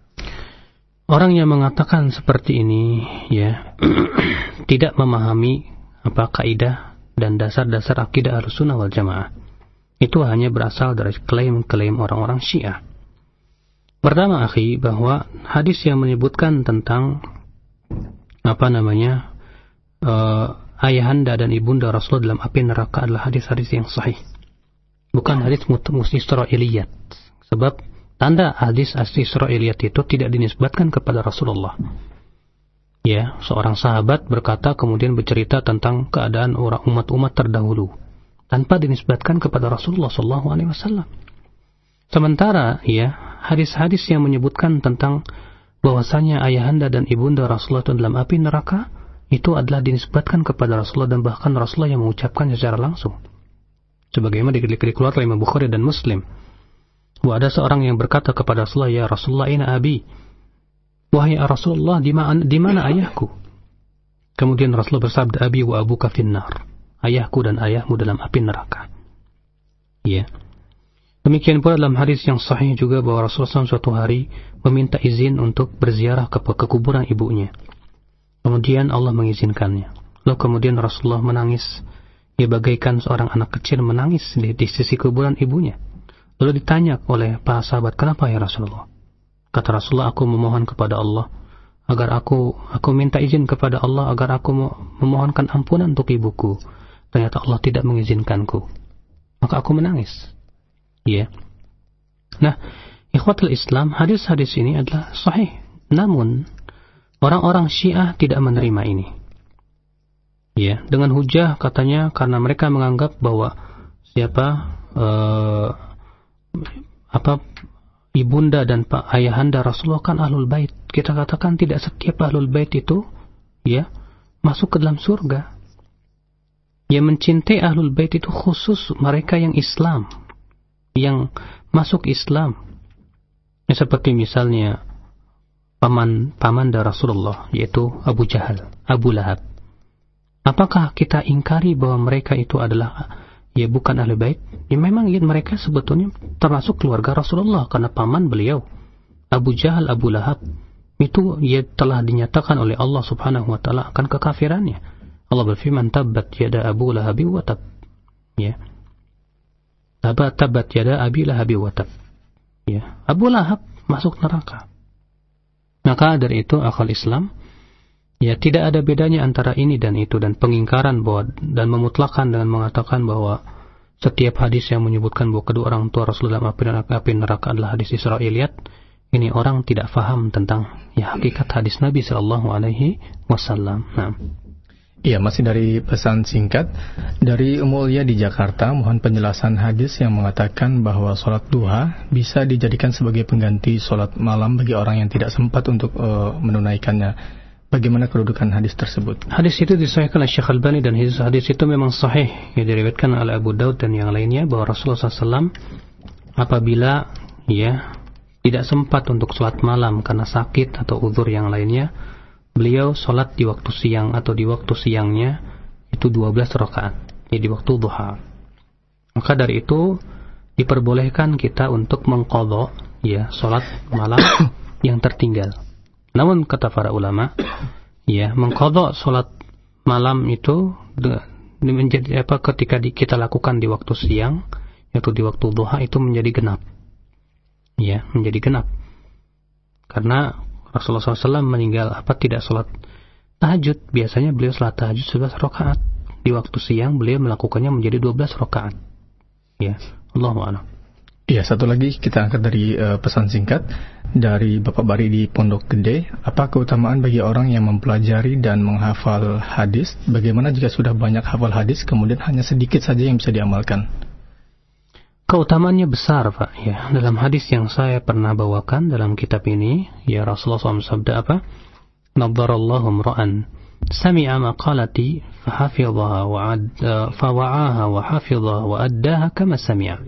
Orang yang mengatakan seperti ini, ya, tidak memahami apa kaidah dan dasar-dasar akidah Ahlussunnah wal Jamaah. Itu hanya berasal dari klaim-klaim orang-orang Syiah. Pertama, akhi, bahwa hadis yang menyebutkan tentang apa namanya uh, ayahanda dan ibunda Rasulullah dalam api neraka adalah hadis-hadis yang sahih, bukan hadis Israiliyat. Sebab tanda hadis Israiliyat itu tidak dinisbatkan kepada Rasulullah. Ya, seorang sahabat berkata kemudian bercerita tentang keadaan orang umat-umat terdahulu tanpa dinisbatkan kepada Rasulullah Shallallahu Alaihi Wasallam. Sementara ya hadis-hadis yang menyebutkan tentang bahwasanya ayahanda dan ibunda Rasulullah itu dalam api neraka itu adalah dinisbatkan kepada Rasulullah, dan bahkan Rasulullah yang mengucapkan secara langsung. Sebagaimana dikeluarkan oleh Imam Bukhari dan Muslim, bahwa ada seorang yang berkata kepada Rasulullah, ya Rasulullah, ina abi, wahai Rasulullah, di mana di mana ayahku? Kemudian Rasulullah bersabda, abi wa abuka finnar, ayahku dan ayahmu dalam api neraka. Ya. Demikian pula dalam hadis yang sahih juga bahwa Rasulullah shallallahu alaihi wasallam suatu hari meminta izin untuk berziarah ke, ke kuburan ibunya. Kemudian Allah mengizinkannya. Lalu kemudian Rasulullah menangis. Ia bagaikan seorang anak kecil menangis di, di sisi kuburan ibunya. Lalu ditanya oleh para sahabat, kenapa ya Rasulullah? Kata Rasulullah, aku memohon kepada Allah agar aku aku minta izin kepada Allah agar aku memohonkan ampunan untuk ibuku. Ternyata Allah tidak mengizinkanku. Maka aku menangis. Ya. Nah, ikhwatul Islam, hadis-hadis ini adalah sahih. Namun orang-orang Syiah tidak menerima ini. Ya, dengan hujah katanya karena mereka menganggap bahwa siapa uh, apa ibunda dan pak ayahanda Rasulullah kan ahlul bait. Kita katakan tidak setiap ahlul bait itu ya masuk ke dalam surga. Yang mencintai ahlul bait itu khusus mereka yang Islam, yang masuk Islam. Ya, seperti misalnya paman paman dari Rasulullah, yaitu Abu Jahal, Abu Lahab. Apakah kita ingkari bahwa mereka itu adalah ya bukan ahli bait? Ya memang ya, mereka sebetulnya termasuk keluarga Rasulullah karena paman beliau Abu Jahal, Abu Lahab itu ya telah dinyatakan oleh Allah Subhanahu wa taala akan kekafirannya. Allah berfirman, tabbat yada Abu Lahab wa tab. Ya. Tabat tabat yada Abi Lahab wa tab. Ya, Abu Lahab masuk neraka. Maka dari itu akal Islam ya tidak ada bedanya antara ini dan itu, dan pengingkaran bahwa dan memutlakan dengan mengatakan bahwa setiap hadis yang menyebutkan bahwa kedua orang tua Rasulullah dalam api neraka, api neraka adalah hadis Israiliyat. Ini orang tidak faham tentang ya hakikat hadis Nabi Sallallahu Alaihi Wasallam. Nah. Iya, masih dari pesan singkat dari Umulia di Jakarta. Mohon penjelasan hadis yang mengatakan bahwa sholat duha bisa dijadikan sebagai pengganti sholat malam bagi orang yang tidak sempat untuk uh, menunaikannya. Bagaimana kedudukan hadis tersebut? Hadis itu disahihkan oleh Syekh Albani, dan hadis, hadis itu memang sahih yang diriwayatkan oleh Abu Daud dan yang lainnya bahwa Rasulullah shallallahu alaihi wasallam apabila ya tidak sempat untuk sholat malam karena sakit atau uzur yang lainnya, beliau sholat di waktu siang atau di waktu siangnya itu dua belas rakaat, ya di waktu duha. Maka dari itu diperbolehkan kita untuk mengqadha ya sholat malam yang tertinggal. Namun kata para ulama, ya mengqadha sholat malam itu menjadi apa ketika di, kita lakukan di waktu siang, yaitu di waktu duha, itu menjadi genap. Ya, menjadi genap. Karena Rasulullah shallallahu alaihi wasallam meninggal apa tidak sholat tahajud. Biasanya beliau sholat tahajud sebelas rakaat. Di waktu siang beliau melakukannya menjadi dua belas rakaat. Ya, Allahu a'lam. Iya, satu lagi kita angkat dari uh, pesan singkat dari Bapak Bari di Pondok Gede. Apa keutamaan bagi orang yang mempelajari dan menghafal hadis? Bagaimana jika sudah banyak hafal hadis kemudian hanya sedikit saja yang bisa diamalkan? Keutamaannya besar, Pak. Ya, dalam hadis yang saya pernah bawakan dalam kitab ini, ya Rasulullah shallallahu alaihi wasallam sabda apa? Nadharallahu imra'an sami'a maqalati fahafidhaha wa adda fawa'aha wa hafidhaha wa addaha kama sami'a.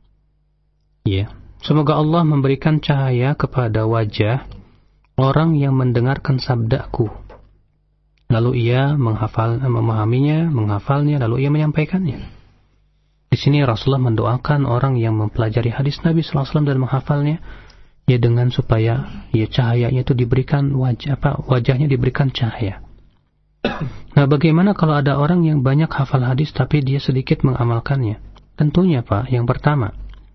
Ya, semoga Allah memberikan cahaya kepada wajah orang yang mendengarkan sabdaku, lalu ia menghafal, memahaminya, menghafalnya, lalu ia menyampaikannya. Di sini Rasulullah mendoakan orang yang mempelajari hadis Nabi shallallahu alaihi wasallam dan menghafalnya, ya dengan supaya ya cahayanya itu diberikan wajah apa wajahnya diberikan cahaya. Nah, bagaimana kalau ada orang yang banyak hafal hadis tapi dia sedikit mengamalkannya? Tentunya Pak, yang pertama,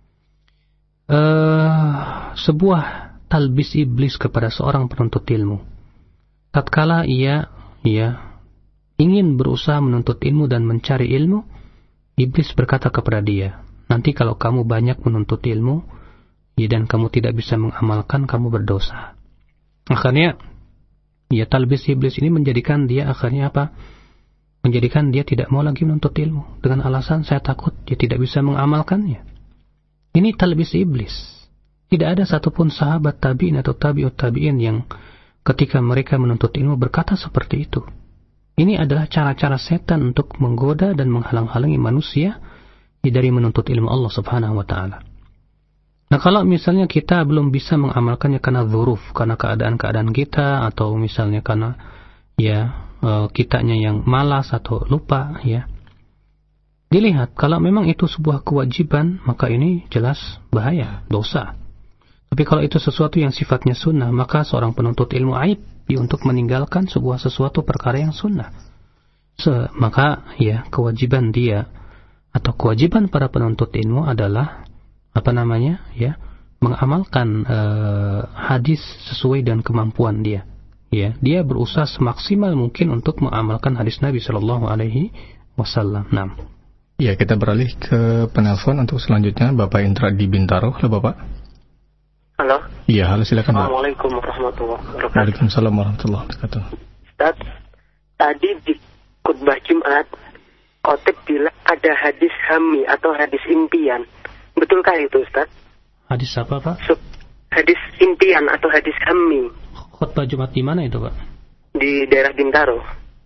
uh, sebuah talbis iblis kepada seorang penuntut ilmu. Tatkala ia, ia ingin berusaha menuntut ilmu dan mencari ilmu, iblis berkata kepada dia, nanti kalau kamu banyak menuntut ilmu, ya, dan kamu tidak bisa mengamalkan, kamu berdosa. Akhirnya, ya talbis iblis ini menjadikan dia akhirnya apa? Menjadikan dia tidak mau lagi menuntut ilmu dengan alasan saya takut dia tidak bisa mengamalkannya. Ini talbis iblis. Tidak ada satupun sahabat tabi'in atau tabi'ut tabi'in yang ketika mereka menuntut ilmu berkata seperti itu. Ini adalah cara-cara setan untuk menggoda dan menghalang-halangi manusia dari menuntut ilmu Allah Subhanahu wa taala. Nah, kalau misalnya kita belum bisa mengamalkannya karena dzuruf, karena keadaan-keadaan kita, atau misalnya karena ya uh, kitanya yang malas atau lupa, ya, dilihat kalau memang itu sebuah kewajiban, maka ini jelas bahaya, dosa. Tapi kalau itu sesuatu yang sifatnya sunnah, maka seorang penuntut ilmu aib untuk meninggalkan sebuah sesuatu perkara yang sunnah. Se- maka ya kewajiban dia atau kewajiban para penuntut ilmu adalah apa namanya, ya, mengamalkan uh, hadis sesuai dengan kemampuan dia. Ya, dia berusaha semaksimal mungkin untuk mengamalkan hadis Nabi Shallallahu Alaihi Wasallam. Nah, ya, kita beralih ke penelpon untuk selanjutnya, Bapak Indra di Bintaro. Halo Bapak. Halo. Iya, halo, silakan Pak. Assalamualaikum warahmatullahi wabarakatuh. Waalaikumsalam warahmatullahi wabarakatuh. Ustaz, tadi di khutbah Jumat, khotib bilang ada hadis hami atau hadis impian. Betulkah itu, Ustaz? Hadis apa, Pak? So, hadis impian atau hadis hami. Khutbah Jumat di mana itu, Pak? Di daerah Bintaro.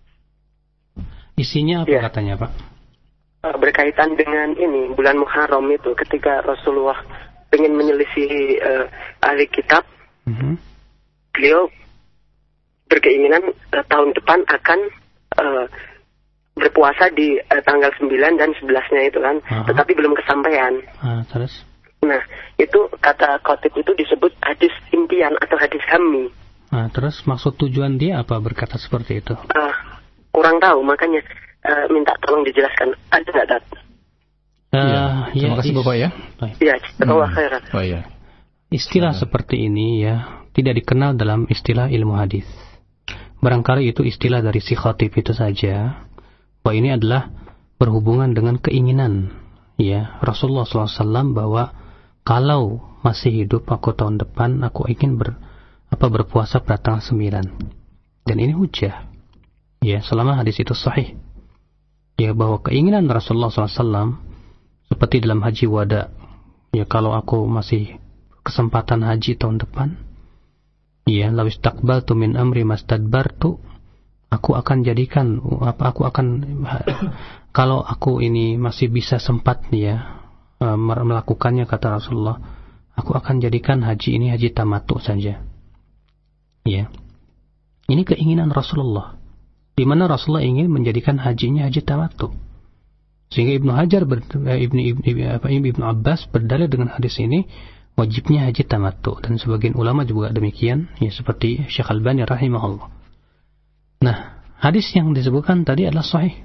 Isinya apa ya, katanya, Pak? Berkaitan dengan ini, bulan Muharram itu, ketika Rasulullah ingin menyelisihi uh, ahli kitab, mm-hmm. beliau berkeinginan uh, tahun depan akan uh, berpuasa di uh, tanggal sembilan dan sebelasnya itu kan, uh-huh. tetapi belum kesampaian. Uh, terus? Nah, itu kata khotib itu disebut hadis impian atau hadis hami. Uh, terus maksud tujuan dia apa berkata seperti itu? Uh, kurang tahu, makanya uh, minta tolong dijelaskan. Ada nggak, Dat? Uh, ya, terima ya, kasih is- Bapak ya. Ya, Allah khairan. Oh, ya. Istilah Nah. seperti ini ya tidak dikenal dalam istilah ilmu hadis. Barangkali itu istilah dari si khatib itu saja. Bahwa ini adalah berhubungan dengan keinginan ya Rasulullah shallallahu alaihi wasallam bahwa kalau masih hidup aku tahun depan aku ingin ber, apa berpuasa pada tanggal sembilan. Dan ini hujah. Ya, selama hadis itu sahih. Ya, bahwa keinginan Rasulullah shallallahu alaihi wasallam seperti dalam haji wada, ya kalau aku masih kesempatan haji tahun depan, ya lawis takbal tu min amri mastadbartu, aku akan jadikan apa aku akan kalau aku ini masih bisa sempat ya melakukannya, kata Rasulullah, aku akan jadikan haji ini haji tamattu saja. Ya, ini keinginan Rasulullah, di mana Rasulullah ingin menjadikan hajinya haji tamattu. Sehingga Ibnu Hajar ber, Ibnu Ibnu Ibnu Abbas berdalil dengan hadis ini wajibnya haji tamattu, dan sebagian ulama juga demikian, ya seperti Syekh Albani rahimahullah. Nah, hadis yang disebutkan tadi adalah sahih.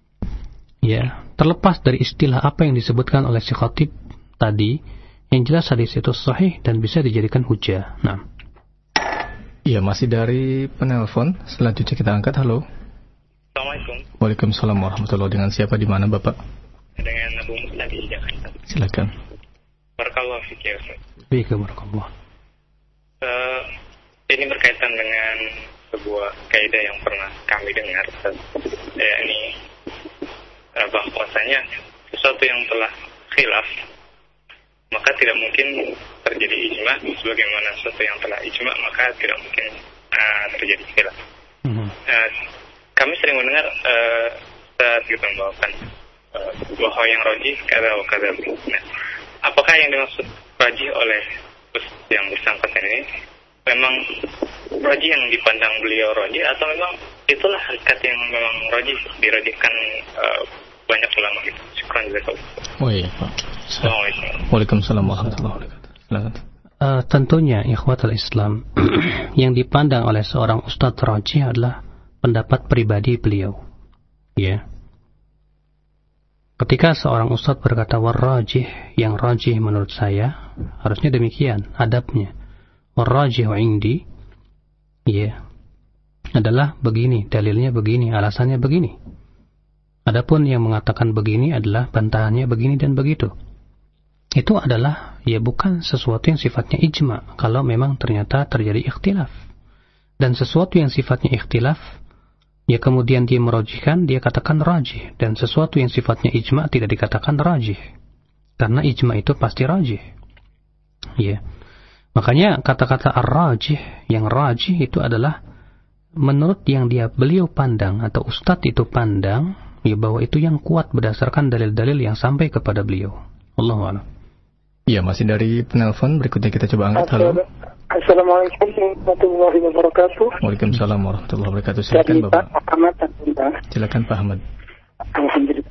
Ya, terlepas dari istilah apa yang disebutkan oleh Syekh Khatib tadi, yang jelas hadis itu sahih dan bisa dijadikan hujah. Nah. Iya, masih dari penelpon. Selanjutnya kita angkat. Halo. Assalamualaikum. Waalaikumsalam warahmatullahi. Dengan siapa di mana, Bapak? Dengan Abu Musa di Jakarta. Silakan. Barakallahu fiik ya Ustaz. Baik, barakallah. Uh, ini berkaitan dengan sebuah kaidah yang pernah kami dengar, Ustaz. Ya, ini uh, bahwasanya sesuatu yang telah khilaf maka tidak mungkin terjadi ijma, sebagaimana sesuatu yang telah ijma maka tidak mungkin uh, terjadi khilaf. Mm-hmm. Uh, kami sering mendengar uh, Ustaz gitu membawakan uh, bahwa yang rajih kada wa kada. Nah, apakah yang dimaksud rajih oleh Ustaz yang bersangkutan ini memang rajih yang dipandang beliau rajih, atau memang itulah hakikat yang memang rajih dirajihkan uh, banyak ulama gitu? Syukran jazakallah. Oh iya, Pak. Assalamualaikum. Waalaikumsalam warahmatullahi wabarakatuh. Uh, tentunya ikhwatul Islam yang dipandang oleh seorang ustadz rajih adalah pendapat pribadi beliau. Ya. Ketika seorang ustadz berkata warrajih, yang rajih menurut saya, harusnya demikian adabnya. Warrajih indi, ya, adalah begini, dalilnya begini, alasannya begini. Adapun yang mengatakan begini adalah bantahannya begini dan begitu. Itu adalah ya bukan sesuatu yang sifatnya ijma kalau memang ternyata terjadi ikhtilaf. Dan sesuatu yang sifatnya ikhtilaf, ya kemudian dia merajihkan, dia katakan rajih. Dan sesuatu yang sifatnya ijma tidak dikatakan rajih. Karena ijma itu pasti rajih. Ya. Makanya kata-kata ar-rajih, yang rajih itu adalah menurut yang dia beliau pandang atau ustadz itu pandang, ya bahwa itu yang kuat berdasarkan dalil-dalil yang sampai kepada beliau. Allahu a'lam. Ya, masih dari penelpon berikutnya kita coba angkat. Halo. Assalamualaikum warahmatullahi wabarakatuh. Waalaikumsalam warahmatullahi wabarakatuh. Silakan Bapak. Pak Ahmad. Silakan Pak Ahmad. Alhamdulillah.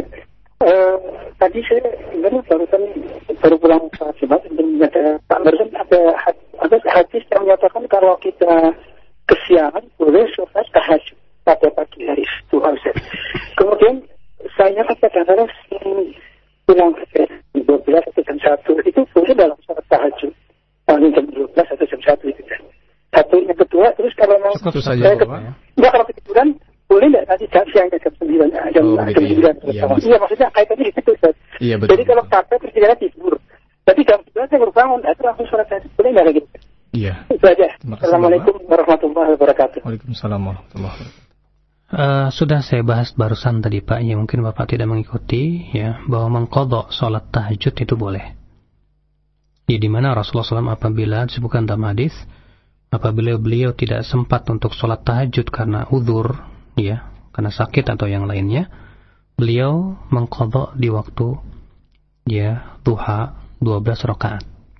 Uh, tadi saya sebenarnya barusan baru pulang ke Jumat dan ada barusan ada ada hadis yang menyatakan kalau kita kesiangan boleh sholat tahajud pada pagi hari itu harusnya. Kemudian saya kan kadang-kadang pulang ke dua belas atau jam satu itu boleh dalam sholat tahajud. Paling jam dua belas atau jam satu itu kan. Satu yang kedua, terus kalau mau saya ke, ya. Enggak kalau ketiduran boleh nggak nanti jam siangnya jam sembilan jam oh, jam sembilan iya, iya maksudnya kaitannya itu Ustaz. Iya, betul. Jadi kalau capek terus kita tidur. Tapi jam sembilan saya baru bangun, itu langsung sholat tahajud boleh nggak gitu? Iya. Itu aja. Assalamualaikum warahmatullahi wabarakatuh. Waalaikumsalam warahmatullahi wabarakatuh. Uh, sudah saya bahas barusan tadi Pak, ya mungkin Bapak tidak mengikuti ya bahwa mengqadha salat tahajud itu boleh. Ya, di mana Rasulullah shallallahu alaihi wasallam apabila disebutkan dalam hadis, apabila beliau tidak sempat untuk salat tahajud karena uzur, ya, karena sakit atau yang lainnya, beliau mengqadha di waktu ya duha dua belas rakaat.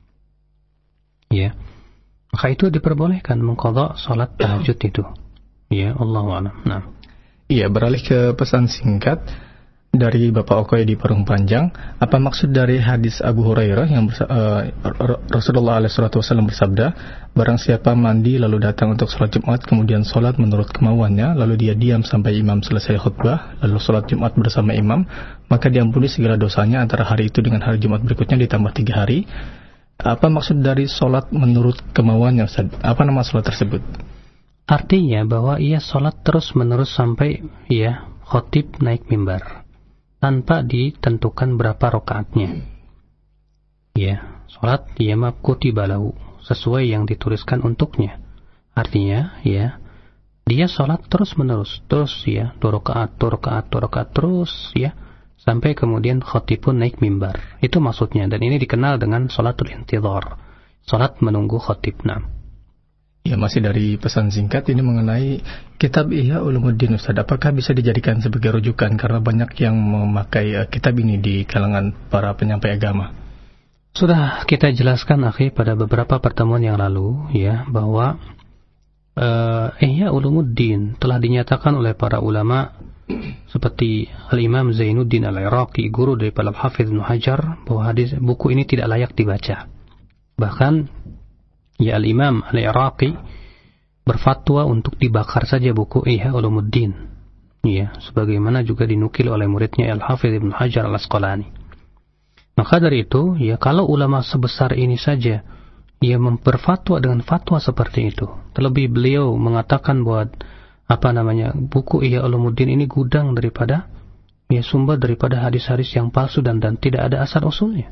Ya. Maka itu diperbolehkan mengqadha salat tahajud itu. Ya, Allahu a'lam. Nah. Iya, beralih ke pesan singkat dari Bapak Okoy di Parung Panjang. Apa maksud dari hadis Abu Hurairah yang bersa- uh, Rasulullah alaihi wasallam bersabda, barang siapa mandi lalu datang untuk sholat Jumat, kemudian sholat menurut kemauannya, lalu dia diam sampai imam selesai khutbah, lalu sholat Jumat bersama imam, maka diampuni segala dosanya antara hari itu dengan hari Jumat berikutnya ditambah tiga hari. Apa maksud dari sholat menurut kemauannya, Ustaz? Apa nama sholat tersebut? Artinya bahwa ia sholat terus menerus sampai ya khotib naik mimbar tanpa ditentukan berapa rakaatnya. Ya, sholat ya kutiba lahu sesuai yang dituliskan untuknya. Artinya ya dia sholat terus menerus terus ya dua rakaat dua rakaat dua rakaat terus ya sampai kemudian khotib pun naik mimbar. Itu maksudnya, dan ini dikenal dengan sholatul intidhar, sholat menunggu khotib. Nah. Ya, masih dari pesan singkat ini mengenai kitab Ihya Ulumuddin, Ustaz. Apakah bisa dijadikan sebagai rujukan karena banyak yang memakai uh, kitab ini di kalangan para penyampai agama? Sudah kita jelaskan akhi pada beberapa pertemuan yang lalu ya bahwa uh, Ihya Ulumuddin telah dinyatakan oleh para ulama seperti Al-Imam Zainuddin Al-Iraqi, guru daripada Al-Hafidz Ibnu Hajar, bahwa hadis buku ini tidak layak dibaca. Bahkan ya Al-Imam Al-Iraqi berfatwa untuk dibakar saja buku Ihya Ulumuddin. Ya, sebagaimana juga dinukil oleh muridnya Al-Hafidz Ibnu Hajar Al-Asqalani. Maka dari itu, ya kalau ulama sebesar ini saja ia berfatwa dengan fatwa seperti itu, terlebih beliau mengatakan bahwa apa namanya buku Ihya Ulumuddin ini gudang daripada ya sumber daripada hadis-hadis yang palsu dan dan tidak ada asal usulnya.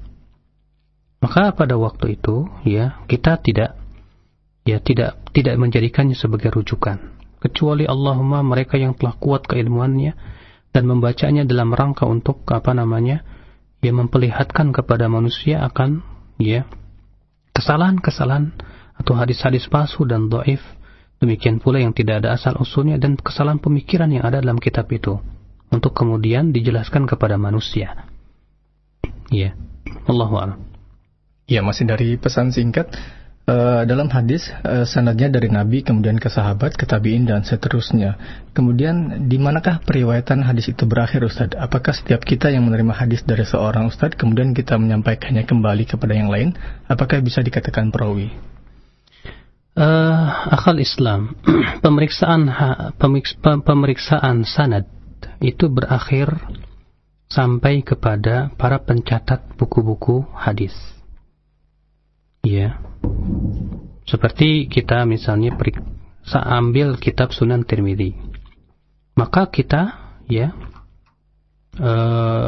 Maka pada waktu itu ya kita tidak ya tidak tidak menjadikannya sebagai rujukan, kecuali Allahumma mereka yang telah kuat keilmuannya dan membacanya dalam rangka untuk apa namanya ya memperlihatkan kepada manusia akan ya kesalahan-kesalahan atau hadis-hadis palsu dan dhaif, demikian pula yang tidak ada asal usulnya dan kesalahan pemikiran yang ada dalam kitab itu untuk kemudian dijelaskan kepada manusia. Ya, Allahu a'lam. Ya, masih dari pesan singkat uh, dalam hadis uh, sanadnya dari Nabi, kemudian ke sahabat, ke tabi'in dan seterusnya. Kemudian di manakah periwayatan hadis itu berakhir, Ustaz? Apakah setiap kita yang menerima hadis dari seorang Ustaz kemudian kita menyampaikannya kembali kepada yang lain, apakah bisa dikatakan perawi? Uh, akal Islam pemeriksaan ha, pemeriks, pemeriksaan sanad itu berakhir sampai kepada para pencatat buku-buku hadis. Ya. Seperti kita misalnya periksa ambil kitab Sunan Tirmidzi. Maka kita ya eh,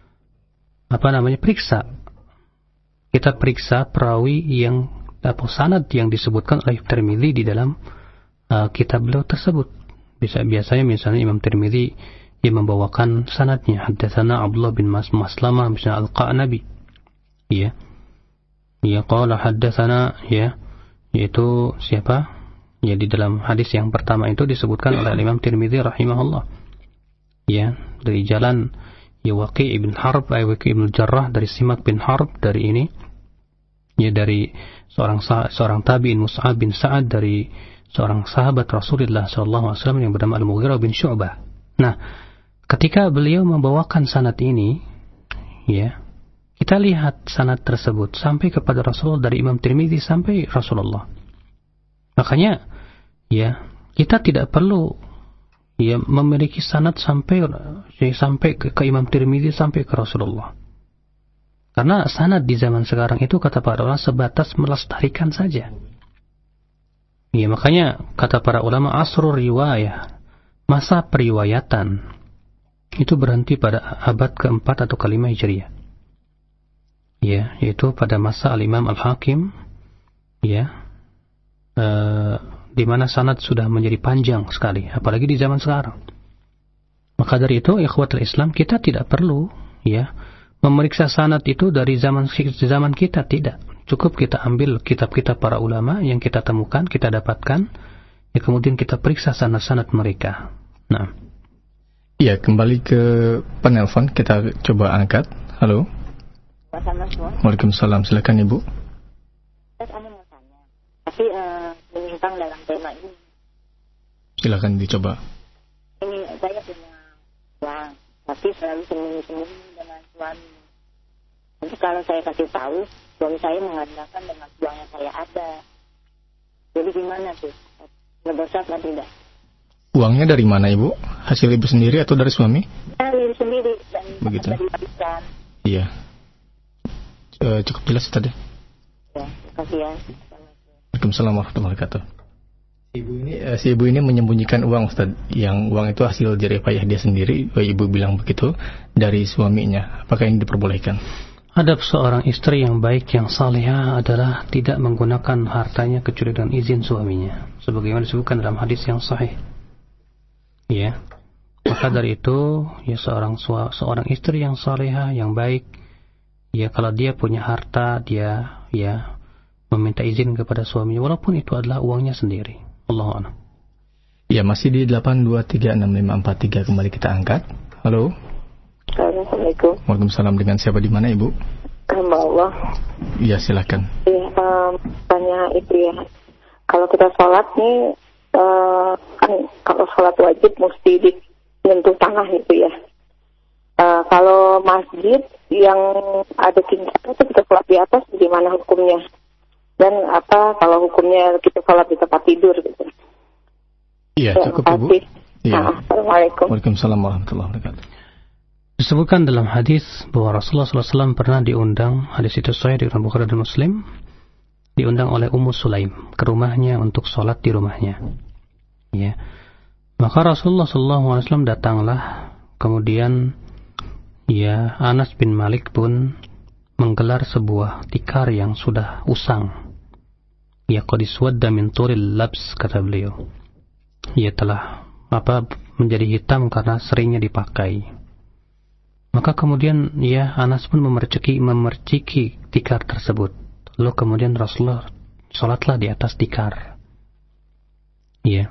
apa namanya periksa. Kita periksa perawi yang atau sanad yang disebutkan oleh Tirmidzi di dalam uh, kitab beliau tersebut. Bisa biasanya misalnya Imam Tirmidzi yang membawakan sanadnya, haddatsana Abdullah bin Mas Maslamah bin Al-Qanabi. Ya. Ya qala haddatsana ya yaitu siapa? Ya di dalam hadis yang pertama itu disebutkan oleh Imam Tirmidzi rahimahullah. Ya, dari jalan ya Waqi' ibn Harb, Waqi' ibn Jarrah dari Simak bin Harb dari ini. Ya dari seorang seorang tabi'in Mus'ab bin Sa'ad dari seorang sahabat Rasulullah sallallahu alaihi wasallam yang bernama Al-Mughirah bin Syu'bah. Nah, ketika beliau membawakan sanad ini, ya, kita lihat sanad tersebut sampai kepada Rasulullah dari Imam Tirmidzi sampai Rasulullah. Makanya, ya, kita tidak perlu ya memiliki sanad sampai ya, sampai ke, ke Imam Tirmidzi sampai ke Rasulullah. Karena sanad di zaman sekarang itu kata para ulama sebatas melestarikan saja. Ya, makanya kata para ulama asrul riwayah, masa periwayatan itu berhenti pada abad keempat atau kelima Hijriah. Ya, yaitu pada masa Al-Imam Al-Hakim, ya, eh, di mana sanad sudah menjadi panjang sekali, apalagi di zaman sekarang. Maka dari itu, ikhwatul Islam, kita tidak perlu, ya, memeriksa sanad itu dari zaman zaman kita, tidak. Cukup kita ambil kitab-kitab para ulama yang kita temukan, kita dapatkan, ya kemudian kita periksa sanad-sanad mereka. Nah. Ya, kembali ke penelpon, kita coba angkat. Halo. Waalaikumsalam, silakan Ibu. Saya mau tanya, tapi uh, menyimpang dalam tema ini. Silakan dicoba. Ini saya punya uang, tapi selalu sembunyi-sembunyi dengan suami. Nanti kalau saya kasih tahu, suami saya mengatakan dengan uangnya saya ada. Jadi gimana tuh? Berdosa atau tidak? Uangnya dari mana Ibu? Hasil Ibu sendiri atau dari suami? Dari sendiri dan begitu. Dari warisan. Iya. E, cukup jelas tadi. Ya, kasih ya. Waalaikumsalam warahmatullahi wabarakatuh. Ibu ini, eh, si ibu ini menyembunyikan uang, Ustaz. Yang uang itu hasil jerih payah dia sendiri. Ibu bilang begitu dari suaminya. Apakah ini diperbolehkan? Adab seorang istri yang baik, yang salihah adalah tidak menggunakan hartanya kecuali dengan izin suaminya, sebagaimana disebutkan dalam hadis yang sahih. Ya, maka dari itu, ya seorang seorang istri yang salihah, yang baik, ya kalau dia punya harta, dia ya meminta izin kepada suaminya, walaupun itu adalah uangnya sendiri. Allahu a'lam. Ya, masih di delapan dua tiga enam lima empat tiga, kembali kita angkat. Halo. Assalamualaikum. Waalaikumsalam, dengan siapa di mana Ibu? Hamba Allah. Iya, silakan. Iya, um, tanya itu ya. Kalau kita sholat nih, uh, kan kalau sholat wajib mesti menyentuh tanah itu ya. Uh, kalau masjid yang ada tingkat itu kita sholat di atas, bagaimana hukumnya? Dan apa kalau hukumnya kita sholat di tempat tidur gitu? Iya, ya, cukup Ibu. Iya. Nah, Assalamualaikum. Waalaikumsalam warahmatullahi wabarakatuh. Disebutkan dalam hadis bahwa Rasulullah shallallahu alaihi wasallam pernah diundang, hadis itu sahih dari Bukhari dan Muslim, diundang oleh Ummu Sulaim ke rumahnya untuk sholat di rumahnya. Ya, maka Rasulullah shallallahu alaihi wasallam datanglah, kemudian ya Anas bin Malik pun menggelar sebuah tikar yang sudah usang. Ya qad iswadda min turil labs, kata beliau. Ya telah apa menjadi hitam karena seringnya dipakai. Maka kemudian ya Anas pun memerciki memerciki tikar tersebut. Lalu kemudian Rasulullah sholatlah di atas tikar. Ya.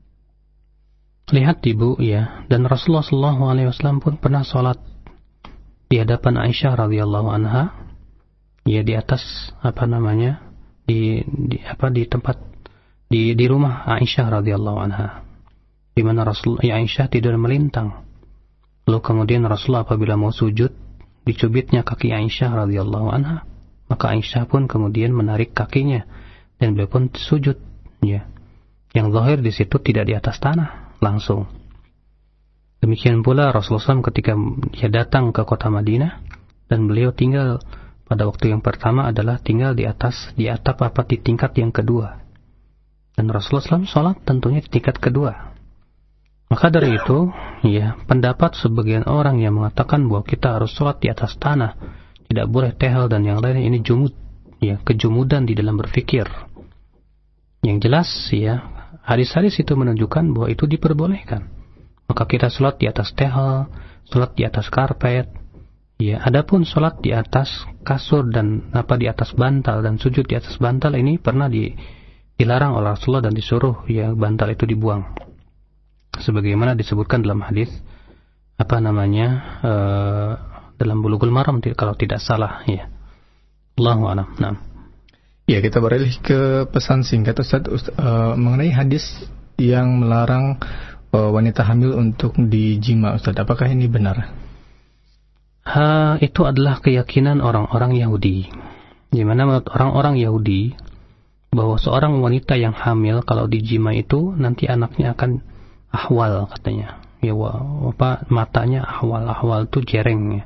Lihat Ibu ya, dan Rasulullah shallallahu alaihi wasallam pun pernah sholat di hadapan Aisyah radhiyallahu anha, ya di atas apa namanya di, di apa di tempat di di rumah Aisyah radhiyallahu anha, di mana Rasul ya Aisyah tidur melintang. Lalu kemudian Rasulullah apabila mau sujud, dicubitnya kaki Aisyah radhiyallahu anha, maka Aisyah pun kemudian menarik kakinya dan beliau pun sujud. Ya, yang zahir di situ tidak di atas tanah langsung. Demikian pula Rasulullah shallallahu alaihi wasallam ketika dia datang ke kota Madinah dan beliau tinggal pada waktu yang pertama adalah tinggal di atas di atap apa di tingkat yang kedua. Dan Rasulullah shallallahu alaihi wasallam sholat tentunya di tingkat kedua. Maka dari itu, ya, pendapat sebagian orang yang mengatakan bahwa kita harus sholat di atas tanah, tidak boleh tehel dan yang lain, ini jumud, ya, kejumudan di dalam berfikir. Yang jelas, ya, hadis-hadis itu menunjukkan bahwa itu diperbolehkan. Maka kita sholat di atas tehel, sholat di atas karpet, ya. Adapun sholat di atas kasur dan apa di atas bantal dan sujud di atas bantal ini pernah di, dilarang oleh Rasulullah dan disuruh ya bantal itu dibuang. Sebagaimana disebutkan dalam hadis apa namanya uh, dalam Bulughul Maram kalau tidak salah, ya. Allahu a'lam. Nah. Ya, kita beralih ke pesan singkat Ustaz, Ustaz uh, mengenai hadis yang melarang uh, wanita hamil untuk dijima, Ustaz. Apakah ini benar? Ha, itu adalah keyakinan orang-orang Yahudi. Di mana menurut orang-orang Yahudi bahwa seorang wanita yang hamil kalau dijima itu nanti anaknya akan ahwal, katanya. Ya, apa matanya ahwal, ahwal itu jereng, ya.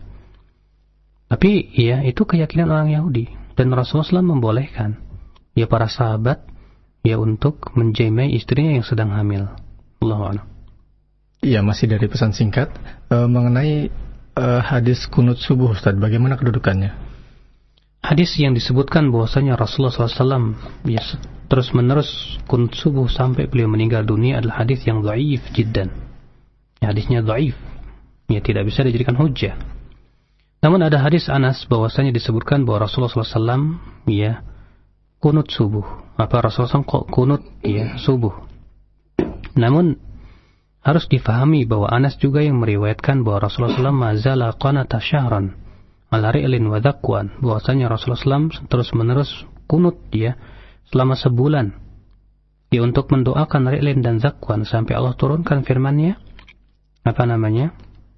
Tapi ya itu keyakinan orang Yahudi dan Rasulullah shallallahu alaihi wasallam membolehkan ya para sahabat ya untuk menjamai istrinya yang sedang hamil. Allahu a'lam. Iya, masih dari pesan singkat uh, mengenai uh, hadis kunut subuh, Ustaz. Bagaimana kedudukannya? Hadis yang disebutkan bahwasanya Rasulullah shallallahu alaihi wasallam ya terus menerus kunut subuh sampai beliau meninggal dunia adalah hadis yang dhaif jiddan. Ya, hadisnya dhaif. Ya, tidak bisa dijadikan hujjah. Namun ada hadis Anas bahwasanya disebutkan bahwa Rasulullah shallallahu alaihi wasallam ya kunut subuh. Apa Rasulullah shallallahu alaihi wasallam kunut ya subuh. Namun harus difahami bahwa Anas juga yang meriwayatkan bahwa Rasulullah shallallahu alaihi wasallam mazala qanata syahran ala ri'lin wa dhakwan, bahwasanya Rasulullah shallallahu alaihi wasallam terus menerus kunut ya selama sebulan ya untuk mendoakan ri'lin dan zakwan sampai Allah turunkan firman-Nya apa namanya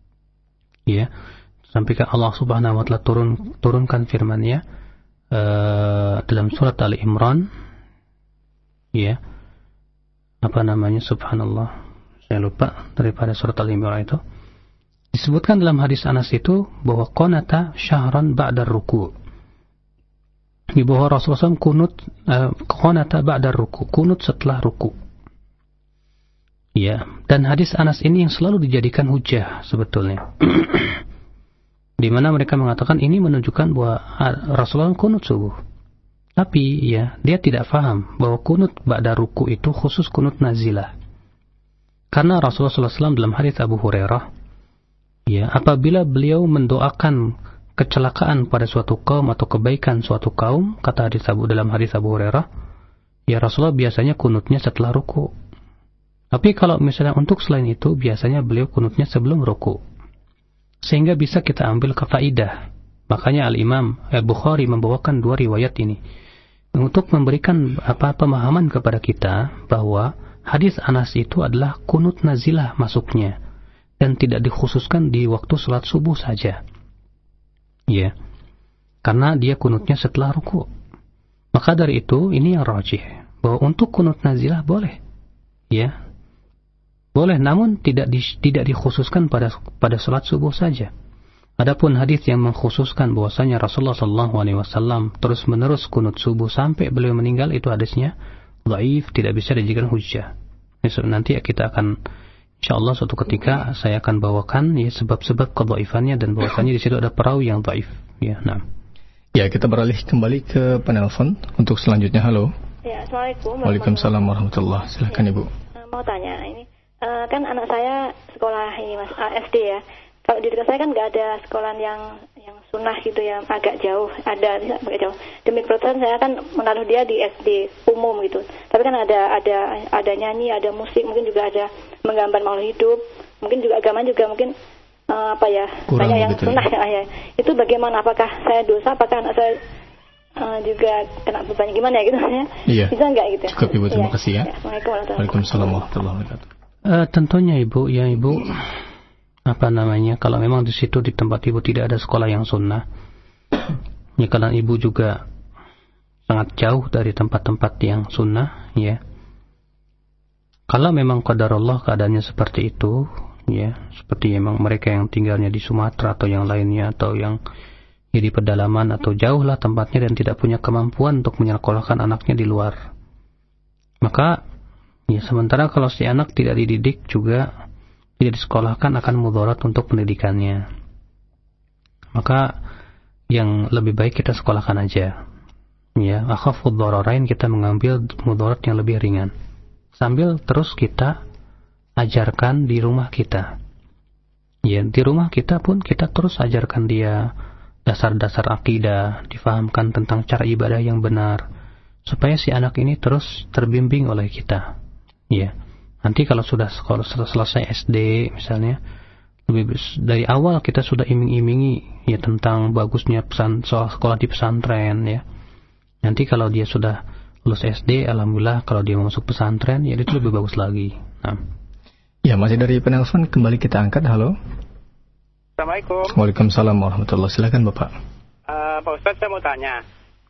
ya sampai Allah Subhanahu wa taala turun turunkan firman-Nya uh, dalam surat Ali Imran ya apa namanya subhanallah saya lupa daripada surat Ali Imran itu disebutkan dalam hadis Anas itu bahwa qanata syahran ba'da ruku'. Di bawah Rasulullah shallallahu alaihi wasallam kunut uh, qanata ba'da ruku', kunut setelah ruku'. Ya, dan hadis Anas ini yang selalu dijadikan hujah sebetulnya. Di mana mereka mengatakan ini menunjukkan bahwa Rasulullah kunut subuh. Tapi ya, dia tidak faham bahwa kunut ba'da ruku' itu khusus kunut nazilah. Karena Rasulullah shallallahu alaihi wasallam dalam hadis Abu Hurairah ya, apabila beliau mendoakan kecelakaan pada suatu kaum atau kebaikan suatu kaum, kata hadis Abu dalam hadis Abu Hurairah, ya Rasulullah biasanya kunutnya setelah ruku. Tapi kalau misalnya untuk selain itu, biasanya beliau kunutnya sebelum ruku. Sehingga bisa kita ambil kafaidah. Makanya Al-Imam Al-Bukhari membawakan dua riwayat ini untuk memberikan apa pemahaman kepada kita bahwa hadis Anas itu adalah kunut nazilah masuknya. Dan tidak dikhususkan di waktu salat subuh saja. Ya. Karena dia kunutnya setelah ruku. Maka dari itu ini yang rajih bahwa untuk kunut nazilah boleh. Ya. Boleh, namun tidak di, tidak dikhususkan pada pada salat subuh saja. Adapun hadis yang mengkhususkan bahwasanya Rasulullah sallallahu alaihi wasallam terus-menerus kunut subuh sampai beliau meninggal, itu hadisnya dhaif, tidak bisa dijadikan hujjah. Nanti kita akan insyaallah suatu ketika saya akan bawakan ya sebab-sebab kedhaifannya dan bahwasanya di situ ada perawi yang dhaif. Ya, nah. Ya, kita beralih kembali ke penelpon untuk selanjutnya. Halo. Ya, Assalamualaikum. Waalaikumsalam warahmatullahi. Silakan ya. Ibu. Mau tanya ini uh, kan anak saya sekolah ini Mas uh, S D ya. Kalau di dekat saya kan nggak ada sekolah yang yang sunnah gitu ya, agak jauh. Ada agak jauh. Demi peraturan saya kan menaruh dia di S D umum gitu. Tapi kan ada ada ada nyanyi, ada musik, mungkin juga ada menggambar makhluk hidup. Mungkin juga agama juga mungkin uh, apa ya kurang banyak yang gitu sunnah ya. ya. Itu bagaimana? Apakah saya dosa? Apakah anak saya uh, juga kena beban gimana ya gitu ya? Iya. Bisa nggak gitu? Cukup Ibu, terima ya. kasih ya. ya. Waalaikumsalam. Waalaikumsalam warahmatullahi wabarakatuh. Uh, tentunya Ibu, ya Ibu. Apa namanya, kalau memang di situ di tempat ibu tidak ada sekolah yang sunnah, ya kalau ibu juga sangat jauh dari tempat-tempat yang sunnah, ya kalau memang qadarullah keadaannya seperti itu, ya, seperti memang mereka yang tinggalnya di Sumatera atau yang lainnya, atau yang ya, di pedalaman atau jauh lah tempatnya dan tidak punya kemampuan untuk menyekolahkan anaknya di luar. Maka ya, sementara kalau si anak tidak dididik juga tidak disekolahkan akan mudarat untuk pendidikannya. Maka yang lebih baik kita sekolahkan aja. Ya, akhafud dhararain, kita mengambil mudarat yang lebih ringan. Sambil terus kita ajarkan di rumah kita. Ya, di rumah kita pun kita terus ajarkan dia dasar-dasar akidah, difahamkan tentang cara ibadah yang benar, supaya si anak ini terus terbimbing oleh kita. Ya, nanti kalau sudah sekolah selesai S D misalnya, lebih dari awal kita sudah iming-imingi ya tentang bagusnya pesan soal sekolah di pesantren ya. Nanti kalau dia sudah lulus S D, alhamdulillah kalau dia mau masuk pesantren ya itu lebih bagus lagi. Nah. Ya, masih dari penelpon kembali kita angkat. Halo. Assalamualaikum. Waalaikumsalam warahmatullahi wabarakatuh. Silakan Bapak. Uh, Pak Ustadz, saya mau tanya.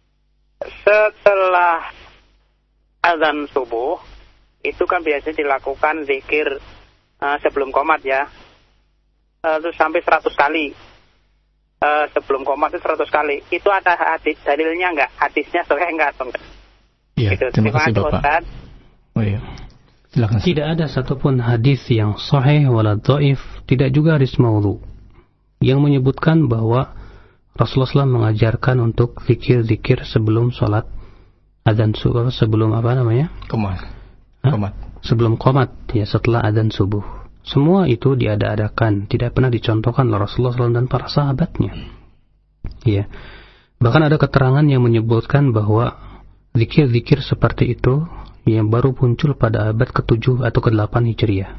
Setelah azan subuh itu kan biasanya dilakukan zikir uh, sebelum qomat ya, uh, terus sampai seratus kali. Uh, sebelum qomat itu seratus kali. Itu ada hadis dalilnya enggak? Hadisnya sahih enggak atau enggak? Iya, gitu. Terima kasih Bapak. Ustaz. Oh iya. Silakan. Tidak ada satupun hadis yang sahih wala dhaif, tidak juga hadis maudhu yang menyebutkan bahwa Rasulullah shallallahu alaihi wasallam mengajarkan untuk zikir-zikir sebelum sholat adzan subuh, sebelum apa namanya? Qomat. Qomat. Sebelum qomat, ya, setelah adzan subuh. Semua itu diada-adakan, tidak pernah dicontohkan oleh Rasulullah shallallahu alaihi wasallam dan para sahabatnya. Ya. Bahkan ada keterangan yang menyebutkan bahwa zikir-zikir seperti itu yang baru muncul pada abad ketujuh atau kedelapan Hijriah.